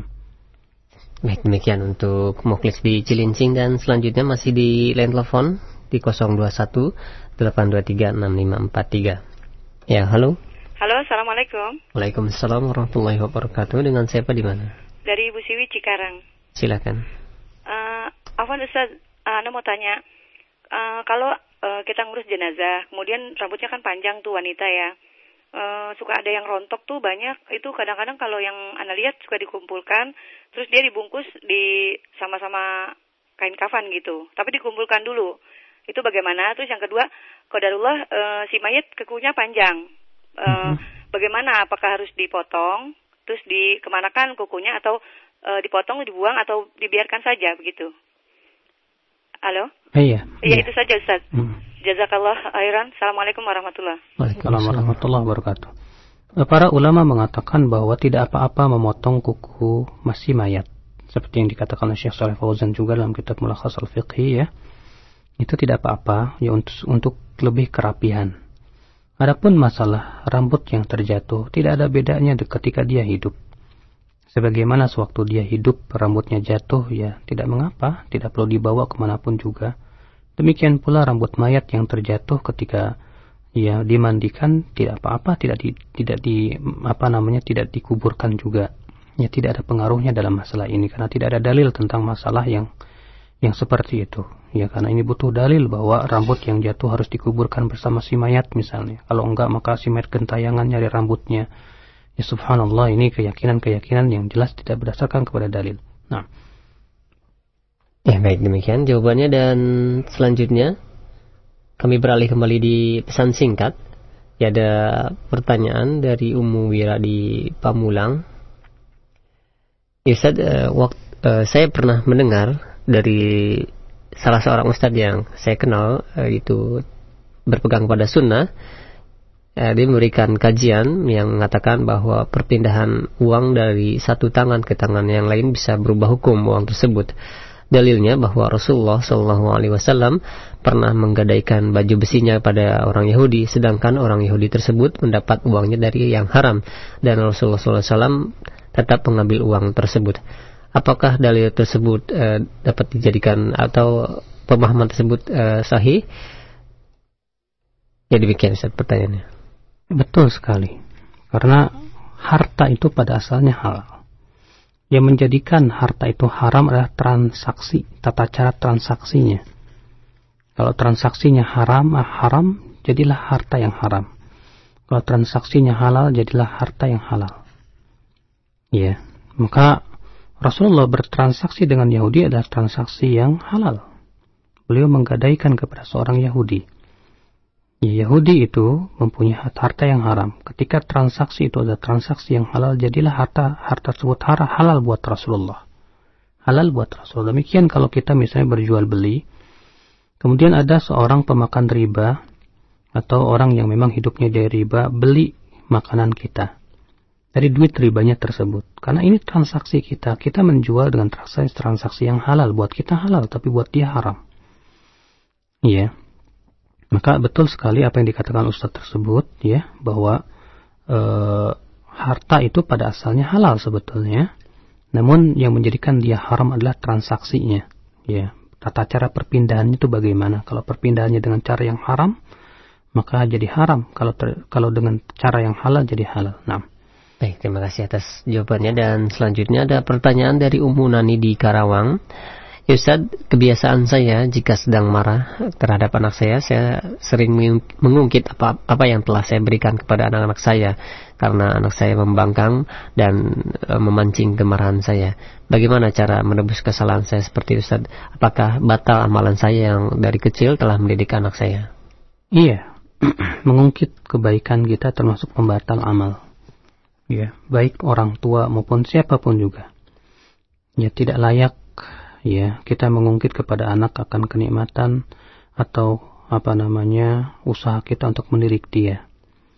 B: baik, demikian untuk Mukhlis di Cilincing. Dan selanjutnya masih di line telepon di nol dua satu delapan dua tiga enam lima empat tiga. Ya, halo.
D: Halo, Assalamualaikum.
B: Waalaikumsalam warahmatullahi wabarakatuh. Dengan siapa di mana?
D: Dari Ibu Siwi Cikarang.
B: Silakan.
D: Uh, Afwan Ustaz, uh, Anda mau tanya, uh, kalau uh, kita ngurus jenazah, kemudian rambutnya kan panjang tuh wanita ya, uh, suka ada yang rontok tuh banyak. Itu kadang-kadang kalau yang Anda lihat suka dikumpulkan, terus dia dibungkus di sama-sama kain kafan gitu, tapi dikumpulkan dulu. Itu bagaimana? Terus yang kedua, qadarullah uh, si mayit kukunya panjang. Uh, mm-hmm. Bagaimana? Apakah harus dipotong, terus dikemanakan kukunya, atau uh, dipotong, dibuang, atau dibiarkan saja begitu? Halo?
A: Iya.
D: Iya,
A: iya.
D: itu saja Ustaz. Mm. Jazakallah khairan. Assalamualaikum warahmatullahi wabarakatuh.
A: Waalaikumsalam warahmatullahi wabarakatuh. Para ulama mengatakan bahwa tidak apa-apa memotong kuku masih mayat, seperti yang dikatakan oleh Syekh Shalih Fauzan juga dalam kitab Mulakhas al-Fiqhi, ya. Itu tidak apa-apa ya untuk untuk lebih kerapihan. Adapun masalah rambut yang terjatuh, tidak ada bedanya ketika dia hidup. Sebagaimana sewaktu dia hidup rambutnya jatuh, ya tidak mengapa, tidak perlu dibawa kemanapun juga. Demikian pula rambut mayat yang terjatuh ketika ya dimandikan, tidak apa-apa, tidak di, tidak di apa namanya tidak dikuburkan juga. Ya, tidak ada pengaruhnya dalam masalah ini karena tidak ada dalil tentang masalah yang yang seperti itu. Ya, karena ini butuh dalil bahwa rambut yang jatuh harus dikuburkan bersama si mayat misalnya. Kalau enggak, maka si mayat gentayangan nyari rambutnya. Ya, subhanallah, ini keyakinan-keyakinan yang jelas tidak berdasarkan kepada dalil. Nah,
B: ya baik, demikian jawabannya. Dan selanjutnya kami beralih kembali di pesan singkat. Ya, ada pertanyaan dari Ummu Wira di Pamulang. Ya, Ustaz, uh, waktu, uh, saya pernah mendengar dari salah seorang ustadz yang saya kenal, uh, itu berpegang pada sunnah, eh, dia memberikan kajian yang mengatakan bahwa perpindahan uang dari satu tangan ke tangan yang lain bisa berubah hukum uang tersebut. Dalilnya bahwa Rasulullah shallallahu alaihi wasallam pernah menggadaikan baju besinya pada orang Yahudi, sedangkan orang Yahudi tersebut mendapat uangnya dari yang haram, dan Rasulullah shallallahu alaihi wasallam tetap mengambil uang tersebut. Apakah dalil tersebut eh, dapat dijadikan atau pemahaman tersebut eh, sahih? Ya demikian Ustaz pertanyaannya.
A: Betul sekali. Karena harta itu pada asalnya halal. Yang menjadikan harta itu haram adalah transaksi, tata cara transaksinya. Kalau transaksinya haram, ah haram, jadilah harta yang haram. Kalau transaksinya halal, jadilah harta yang halal. Ya, maka Rasulullah bertransaksi dengan Yahudi adalah transaksi yang halal. Beliau menggadaikan kepada seorang Yahudi. Ya, Yahudi itu mempunyai harta yang haram. Ketika transaksi itu adalah transaksi yang halal, jadilah harta harta tersebut halal buat Rasulullah. Halal buat Rasulullah. Demikian kalau kita misalnya berjual beli, kemudian ada seorang pemakan riba atau orang yang memang hidupnya dari riba beli makanan kita dari duit ribanya tersebut. Karena ini transaksi kita, kita menjual dengan transaksi transaksi yang halal, buat kita halal, tapi buat dia haram. Iya. Maka betul sekali apa yang dikatakan Ustaz tersebut, ya, bahwa e, harta itu pada asalnya halal sebetulnya, namun yang menjadikan dia haram adalah transaksinya, ya. Tata cara perpindahannya itu bagaimana? Kalau perpindahannya dengan cara yang haram, maka jadi haram. Kalau ter, kalau dengan cara yang halal jadi halal. Nah.
B: Baik, terima kasih atas jawabannya. Dan selanjutnya ada pertanyaan dari Ummu Nani di Karawang. Ya Ustaz, kebiasaan saya jika sedang marah terhadap anak saya, saya sering mengungkit apa, apa yang telah saya berikan kepada anak-anak saya, karena anak saya membangkang dan e, memancing kemarahan saya. Bagaimana cara menebus kesalahan saya seperti Ustaz? Apakah batal amalan saya yang dari kecil telah mendidik anak saya?
A: Iya, mengungkit kebaikan kita termasuk pembatal amal. Ya, baik orang tua maupun siapapun juga. Ya, tidak layak ya kita mengungkit kepada anak akan kenikmatan atau apa namanya usaha kita untuk mendidik dia.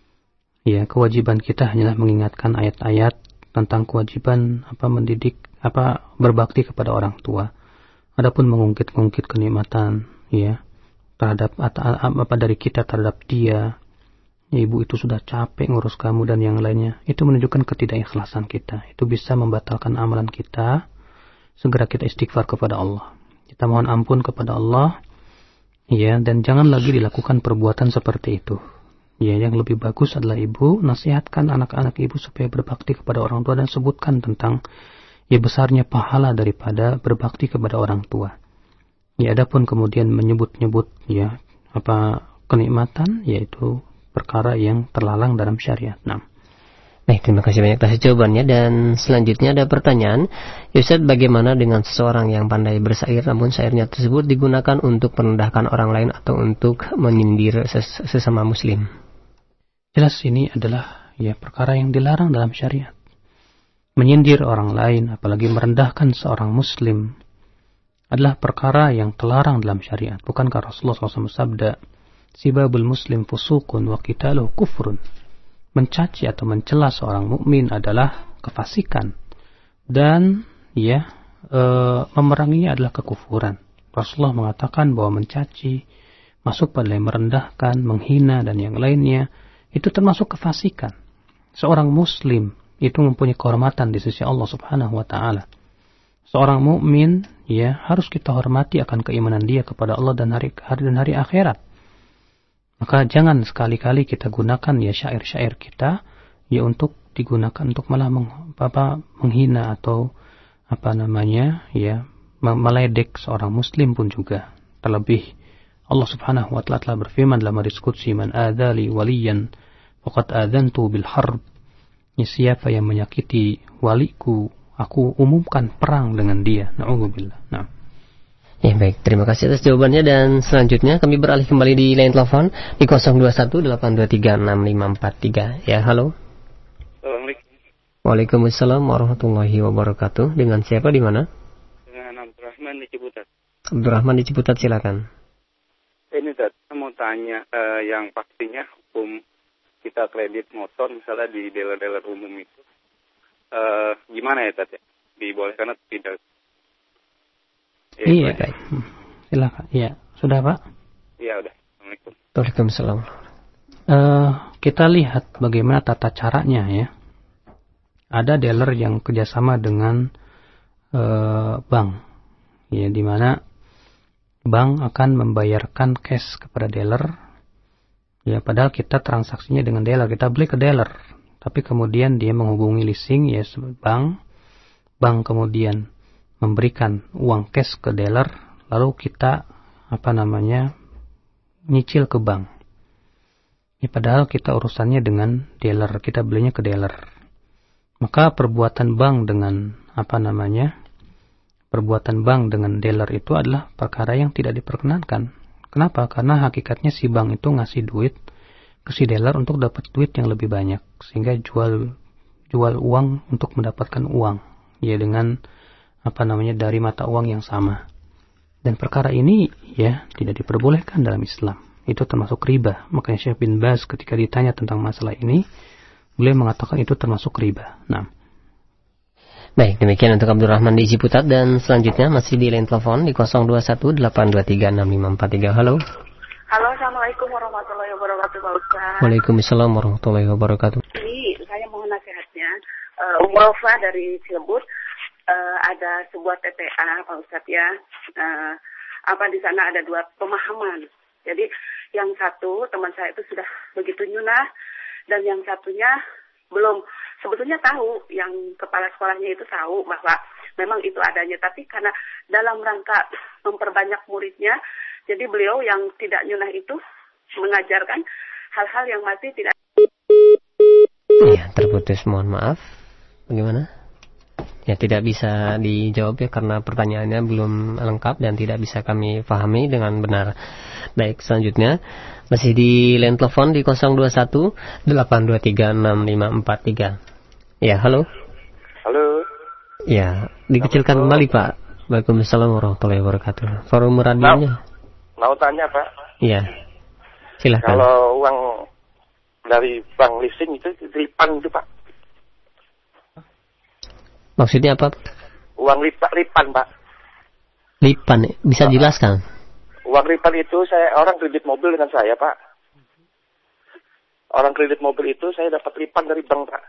A: Ya, kewajiban kita hanyalah mengingatkan ayat-ayat tentang kewajiban apa mendidik apa berbakti kepada orang tua. Adapun mengungkit-ungkit kenikmatan ya terhadap apa dari kita terhadap dia, ya, ibu itu sudah capek ngurus kamu dan yang lainnya, itu menunjukkan ketidakikhlasan kita. Itu bisa membatalkan amalan kita. Segera kita istighfar kepada Allah. Kita mohon ampun kepada Allah. Ya, dan jangan lagi dilakukan perbuatan seperti itu. Ya, yang lebih bagus adalah ibu nasihatkan anak-anak ibu supaya berbakti kepada orang tua dan sebutkan tentang ya besarnya pahala daripada berbakti kepada orang tua. Ya, adapun kemudian menyebut-nyebut ya apa kenikmatan, yaitu perkara yang terlarang dalam syariat. Nah.
B: Baik, terima kasih banyak atas jawabannya. Dan selanjutnya ada pertanyaan, Ustaz, bagaimana dengan seseorang yang pandai bersair namun syairnya tersebut digunakan untuk merendahkan orang lain atau untuk menyindir ses- sesama muslim?
A: Jelas ini adalah ya perkara yang dilarang dalam syariat. Menyindir orang lain, apalagi merendahkan seorang muslim, adalah perkara yang terlarang dalam syariat. Bukankah Rasulullah shallallahu alaihi wasallam bersabda, "Sibabul muslim fusuqun wa qitaluhu kufrun." Mencaci atau mencela seorang mukmin adalah kefasikan dan ya e, memeranginya adalah kekufuran. Rasulullah mengatakan bahwa mencaci masuk pada yang merendahkan, menghina dan yang lainnya itu termasuk kefasikan. Seorang muslim itu mempunyai kehormatan di sisi Allah Subhanahu wa taala. Seorang mukmin ya harus kita hormati akan keimanan dia kepada Allah dan hari hari dan hari akhirat. Maka jangan sekali-kali kita gunakan ya syair-syair kita ya untuk digunakan untuk malah meng, apa, menghina atau apa namanya ya meledek seorang muslim pun juga. Terlebih Allah Subhanahu wa taala telah berfirman dalam hadis qudsi, "Man adzali waliyan faqad adzantu bil harb." Ya, siapa yang menyakiti waliku, aku umumkan perang dengan dia. Na'udzubillah. Nah.
B: Ya, baik, terima kasih atas jawabannya. Dan selanjutnya kami beralih kembali di line telepon di nol dua satu delapan dua tiga enam lima empat tiga. Ya, halo.
I: Assalamualaikum.
B: Waalaikumsalam warahmatullahi wabarakatuh. Dengan siapa di mana?
I: Dengan Abdurrahman di Ciputat.
B: Abdurrahman di Ciputat, silakan.
I: Ini Tad, saya mau
C: tanya uh, yang pastinya hukum kita kredit motor misalnya di dealer-dealer umum itu uh, gimana ya Tat ya? Dibolehkan atau tidak? Ya,
A: iya baik. Silakan. Iya, sudah Pak?
C: Iya udah. Assalamualaikum.
B: Waalaikumsalam.
A: Uh, kita lihat bagaimana tata caranya ya. Ada dealer yang kerjasama dengan uh, bank, ya, di mana bank akan membayarkan cash kepada dealer, ya, padahal kita transaksinya dengan dealer, kita beli ke dealer, tapi kemudian dia menghubungi leasing, ya, bank, bank kemudian memberikan uang cash ke dealer, lalu kita apa namanya nyicil ke bank. Ya, padahal kita urusannya dengan dealer, kita belinya ke dealer. Maka perbuatan bank dengan apa namanya, perbuatan bank dengan dealer itu adalah perkara yang tidak diperkenankan. Kenapa? Karena hakikatnya si bank itu ngasih duit ke si dealer untuk dapat duit yang lebih banyak, sehingga jual jual uang untuk mendapatkan uang, ya, dengan apa namanya dari mata uang yang sama. Dan perkara ini ya tidak diperbolehkan dalam Islam. Itu termasuk riba. Makanya Syekh bin Baz ketika ditanya tentang masalah ini, beliau mengatakan itu termasuk riba. Nah.
B: Baik, demikian untuk Abdurrahman di Ciputat, dan selanjutnya masih di line telepon di nol dua satu delapan dua tiga enam lima empat tiga. Halo.
I: Halo, Assalamualaikum warahmatullahi wabarakatuh, Pak Ustaz.
B: Waalaikumsalam warahmatullahi wabarakatuh.
I: Ini saya mohon nasihatnya. Uh, Umrofa dari Cilebut, uh, ada sebuah T P A, Pak Ustaz ya. Uh, apa di sana ada dua pemahaman. Jadi yang satu teman saya itu sudah begitu nyunah, dan yang satunya belum. Sebetulnya tahu, yang kepala sekolahnya itu tahu bahwa memang itu adanya, tapi karena dalam rangka memperbanyak muridnya, jadi beliau yang tidak nyunah itu mengajarkan hal-hal yang masih tidak.
B: Ya, terputus, mohon maaf. Bagaimana? Ya, tidak bisa dijawab ya karena pertanyaannya belum lengkap dan tidak bisa kami pahami dengan benar. Baik, selanjutnya masih di line telepon di nol dua satu delapan dua tiga enam lima empat tiga. Ya, halo.
J: Halo.
B: Ya, dikecilkan kembali Pak. Waalaikumsalam warahmatullahi wabarakatuh. Forum radionya.
J: Mau, mau tanya Pak?
B: Iya. Silakan.
J: Kalau uang dari bank leasing itu lipan itu Pak?
B: Maksudnya apa?
J: Uang lipan, lipan Pak.
B: Lipan, bisa jelaskan?
J: Uang lipan itu saya orang kredit mobil dengan saya Pak. Orang kredit mobil itu saya dapat lipan dari bank Pak.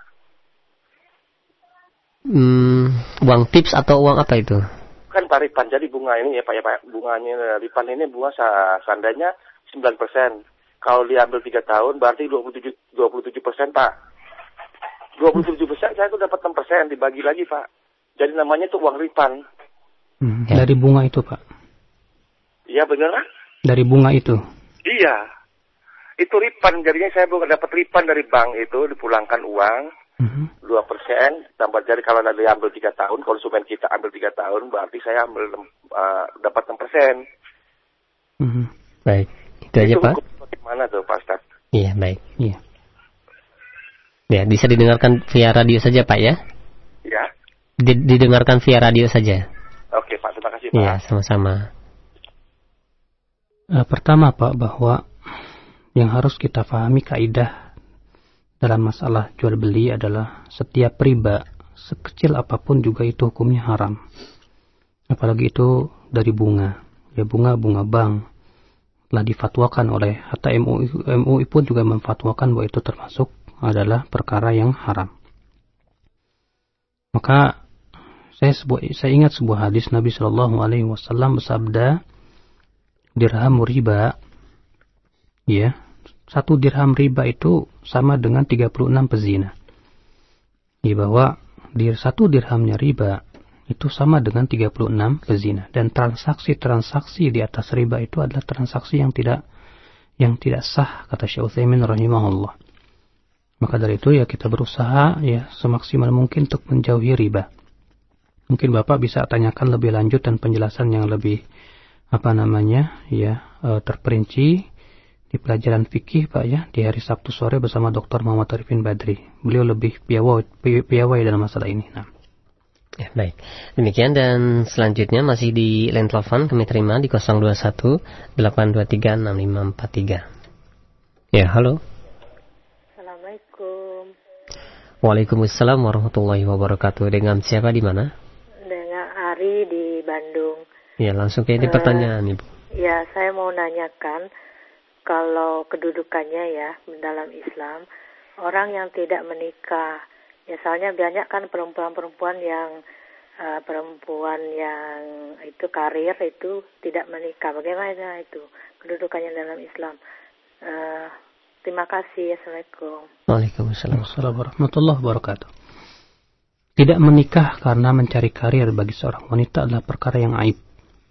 B: Hmm, uang tips atau uang apa itu?
J: Kan Pak lipan, jadi bunga ini ya Pak ya Pak. Bunganya lipan ini bunga seandainya sembilan persen. Kalau diambil tiga tahun berarti dua puluh tujuh persen Pak. dua puluh tujuh persen saya tuh dapat enam persen dibagi lagi Pak. Jadi namanya tuh uang lipan.
A: Hmm, ya. Dari bunga itu Pak?
J: Iya beneran?
A: Dari bunga itu?
J: Iya. Itu lipan, jadinya saya bukan dapat lipan dari bank itu, dipulangkan uang uh-huh. dua persen. Tambah jadi kalau ada diambil tiga tahun, konsumen kita ambil tiga tahun, berarti saya ambil uh, dapat enam persen.
B: Uh-huh. Baik, itu aja
J: itu
B: Pak.
J: Bagaimana tuh Pak Ustaz?
B: Iya, baik. Iya. Ya, bisa didengarkan via radio saja Pak ya?
J: Ya.
B: Didengarkan via radio saja.
J: Oke Pak, terima kasih Pak.
B: Iya, sama-sama.
A: Uh, pertama Pak, bahwa yang harus kita pahami kaidah dalam masalah jual beli adalah setiap riba sekecil apapun juga itu hukumnya haram. Apalagi itu dari bunga. Ya, bunga bunga bank telah difatwakan oleh hatta M U I, M U I pun juga memfatwakan bahwa itu termasuk adalah perkara yang haram. Maka saya sebuah, saya ingat sebuah hadis Nabi Shallallahu Alaihi Wasallam bersabda, dirham riba, ya, satu dirham riba itu sama dengan tiga puluh enam pezina. Ya, bahwa di satu dirhamnya riba itu sama dengan tiga puluh enam pezina, dan transaksi-transaksi di atas riba itu adalah transaksi yang tidak yang tidak sah, kata Syekh Utsaimin rahimahullah. Maka dari itu ya kita berusaha ya semaksimal mungkin untuk menjauhi riba. Mungkin Bapak bisa tanyakan lebih lanjut dan penjelasan yang lebih apa namanya ya e, terperinci di pelajaran fikih Pak ya, di hari Sabtu sore bersama Doktor Muhammad Arifin Badri. Beliau lebih piawai, piawai dalam masalah ini. Nah.
B: Ya, baik. Demikian, dan selanjutnya masih di line telepon kami terima di nol dua satu delapan dua tiga enam lima empat tiga. Ya, halo.
K: Assalamualaikum.
B: Waalaikumsalam warahmatullahi wabarakatuh. Dengan siapa, di mana?
K: Dengan Ari di Bandung.
B: Ya, langsung ke ini uh, pertanyaan, Ibu.
K: Ya, saya mau nanyakan kalau kedudukannya ya dalam Islam, orang yang tidak menikah, misalnya banyak kan perempuan-perempuan yang uh, perempuan yang itu karir itu tidak menikah. Bagaimana itu kedudukannya dalam Islam? Uh, terima kasih. Assalamualaikum.
B: Waalaikumsalam
A: warahmatullahi wabarakatuh. Tidak menikah karena mencari karir bagi seorang wanita adalah perkara yang aib.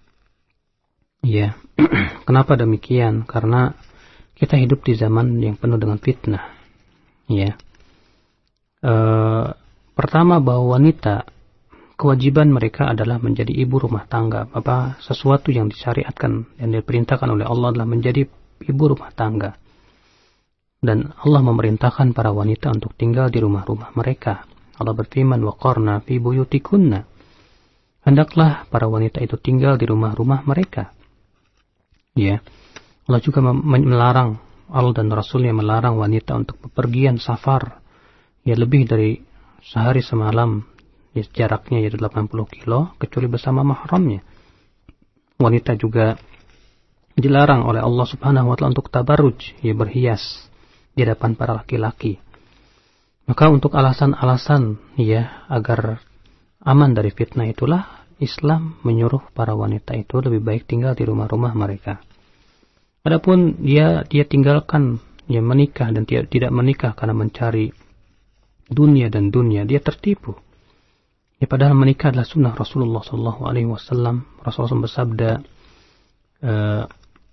A: Ya, kenapa demikian? Karena kita hidup di zaman yang penuh dengan fitnah. Ya. E, pertama, bahwa wanita kewajiban mereka adalah menjadi ibu rumah tangga. Apa sesuatu yang disyariatkan dan diperintahkan oleh Allah adalah menjadi ibu rumah tangga. Dan Allah memerintahkan para wanita untuk tinggal di rumah-rumah mereka. Allah berfirman, waqarna fi buyutikunna. Hendaklah para wanita itu tinggal di rumah-rumah mereka. Ya. Allah juga melarang, Allah dan Rasulnya melarang wanita untuk bepergian safar ya lebih dari sehari semalam, ya, jaraknya yaitu delapan puluh kilo, kecuali bersama mahramnya. Wanita juga dilarang oleh Allah Subhanahu wa taala untuk tabarruj, ya, berhias di hadapan para laki-laki. Maka untuk alasan-alasan ya agar aman dari fitnah itulah Islam menyuruh para wanita itu lebih baik tinggal di rumah-rumah mereka. Adapun dia dia tinggalkan ya menikah dan dia tidak menikah karena mencari dunia dan dunia, dia tertipu. Ya, padahal menikah adalah sunnah Rasulullah Sallallahu Alaihi Wasallam. Rasulullah bersabda uh,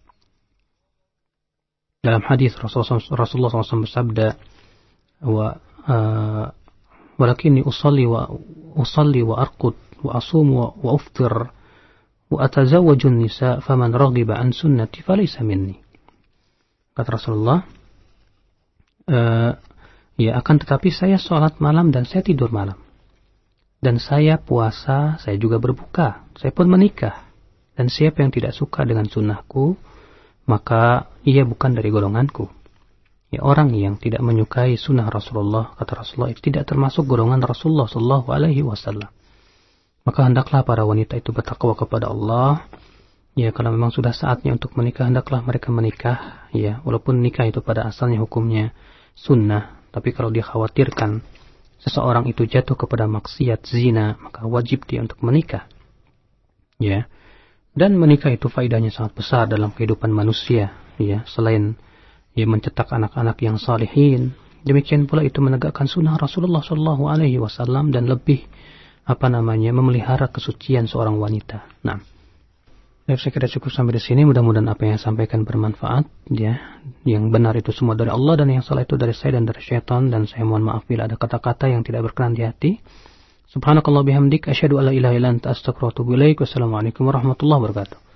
A: dalam hadis Rasulullah Rasulullah Sallallahu Alaihi Wasallam bersabda, wa uh, walakinni usalli wa usalli wa arqud wa asum wa, wa uftir wa atazawwajun nisa faman raghiba an sunnati falaysa minni. Kata Rasulullah, uh, ya akan tetapi saya sholat malam dan saya tidur malam. Dan saya puasa, saya juga berbuka. Saya pun menikah. Dan siapa yang tidak suka dengan sunnahku, maka ia bukan dari golonganku. Ya, orang yang tidak menyukai sunnah Rasulullah, kata Rasulullah, itu tidak termasuk golongan Rasulullah Sallallahu Alaihi Wasallam. Maka hendaklah para wanita itu bertakwa kepada Allah. Ya, kalau memang sudah saatnya untuk menikah, hendaklah mereka menikah. Ya, walaupun nikah itu pada asalnya hukumnya sunnah. Tapi kalau dia khawatirkan seseorang itu jatuh kepada maksiat zina, maka wajib dia untuk menikah. Ya. Dan menikah itu faedahnya sangat besar dalam kehidupan manusia, ya, selain ya mencetak anak-anak yang salihin, demikian pula itu menegakkan sunnah Rasulullah Shallallahu Alaihi Wasallam dan lebih apa namanya memelihara kesucian seorang wanita. Nah, saya kira cukup sampai di sini. Mudah-mudahan apa yang saya sampaikan bermanfaat. Ya, yang benar itu semua dari Allah dan yang salah itu dari saya dan dari syaitan. Dan saya mohon maaf bila ada kata-kata yang tidak berkenan di hati. Subhanakallah bihamdik. Asyhadu alla ilaha illa anta astaghfiruka wa atubu ilaik. Wassalamualaikum warahmatullahi wabarakatuh.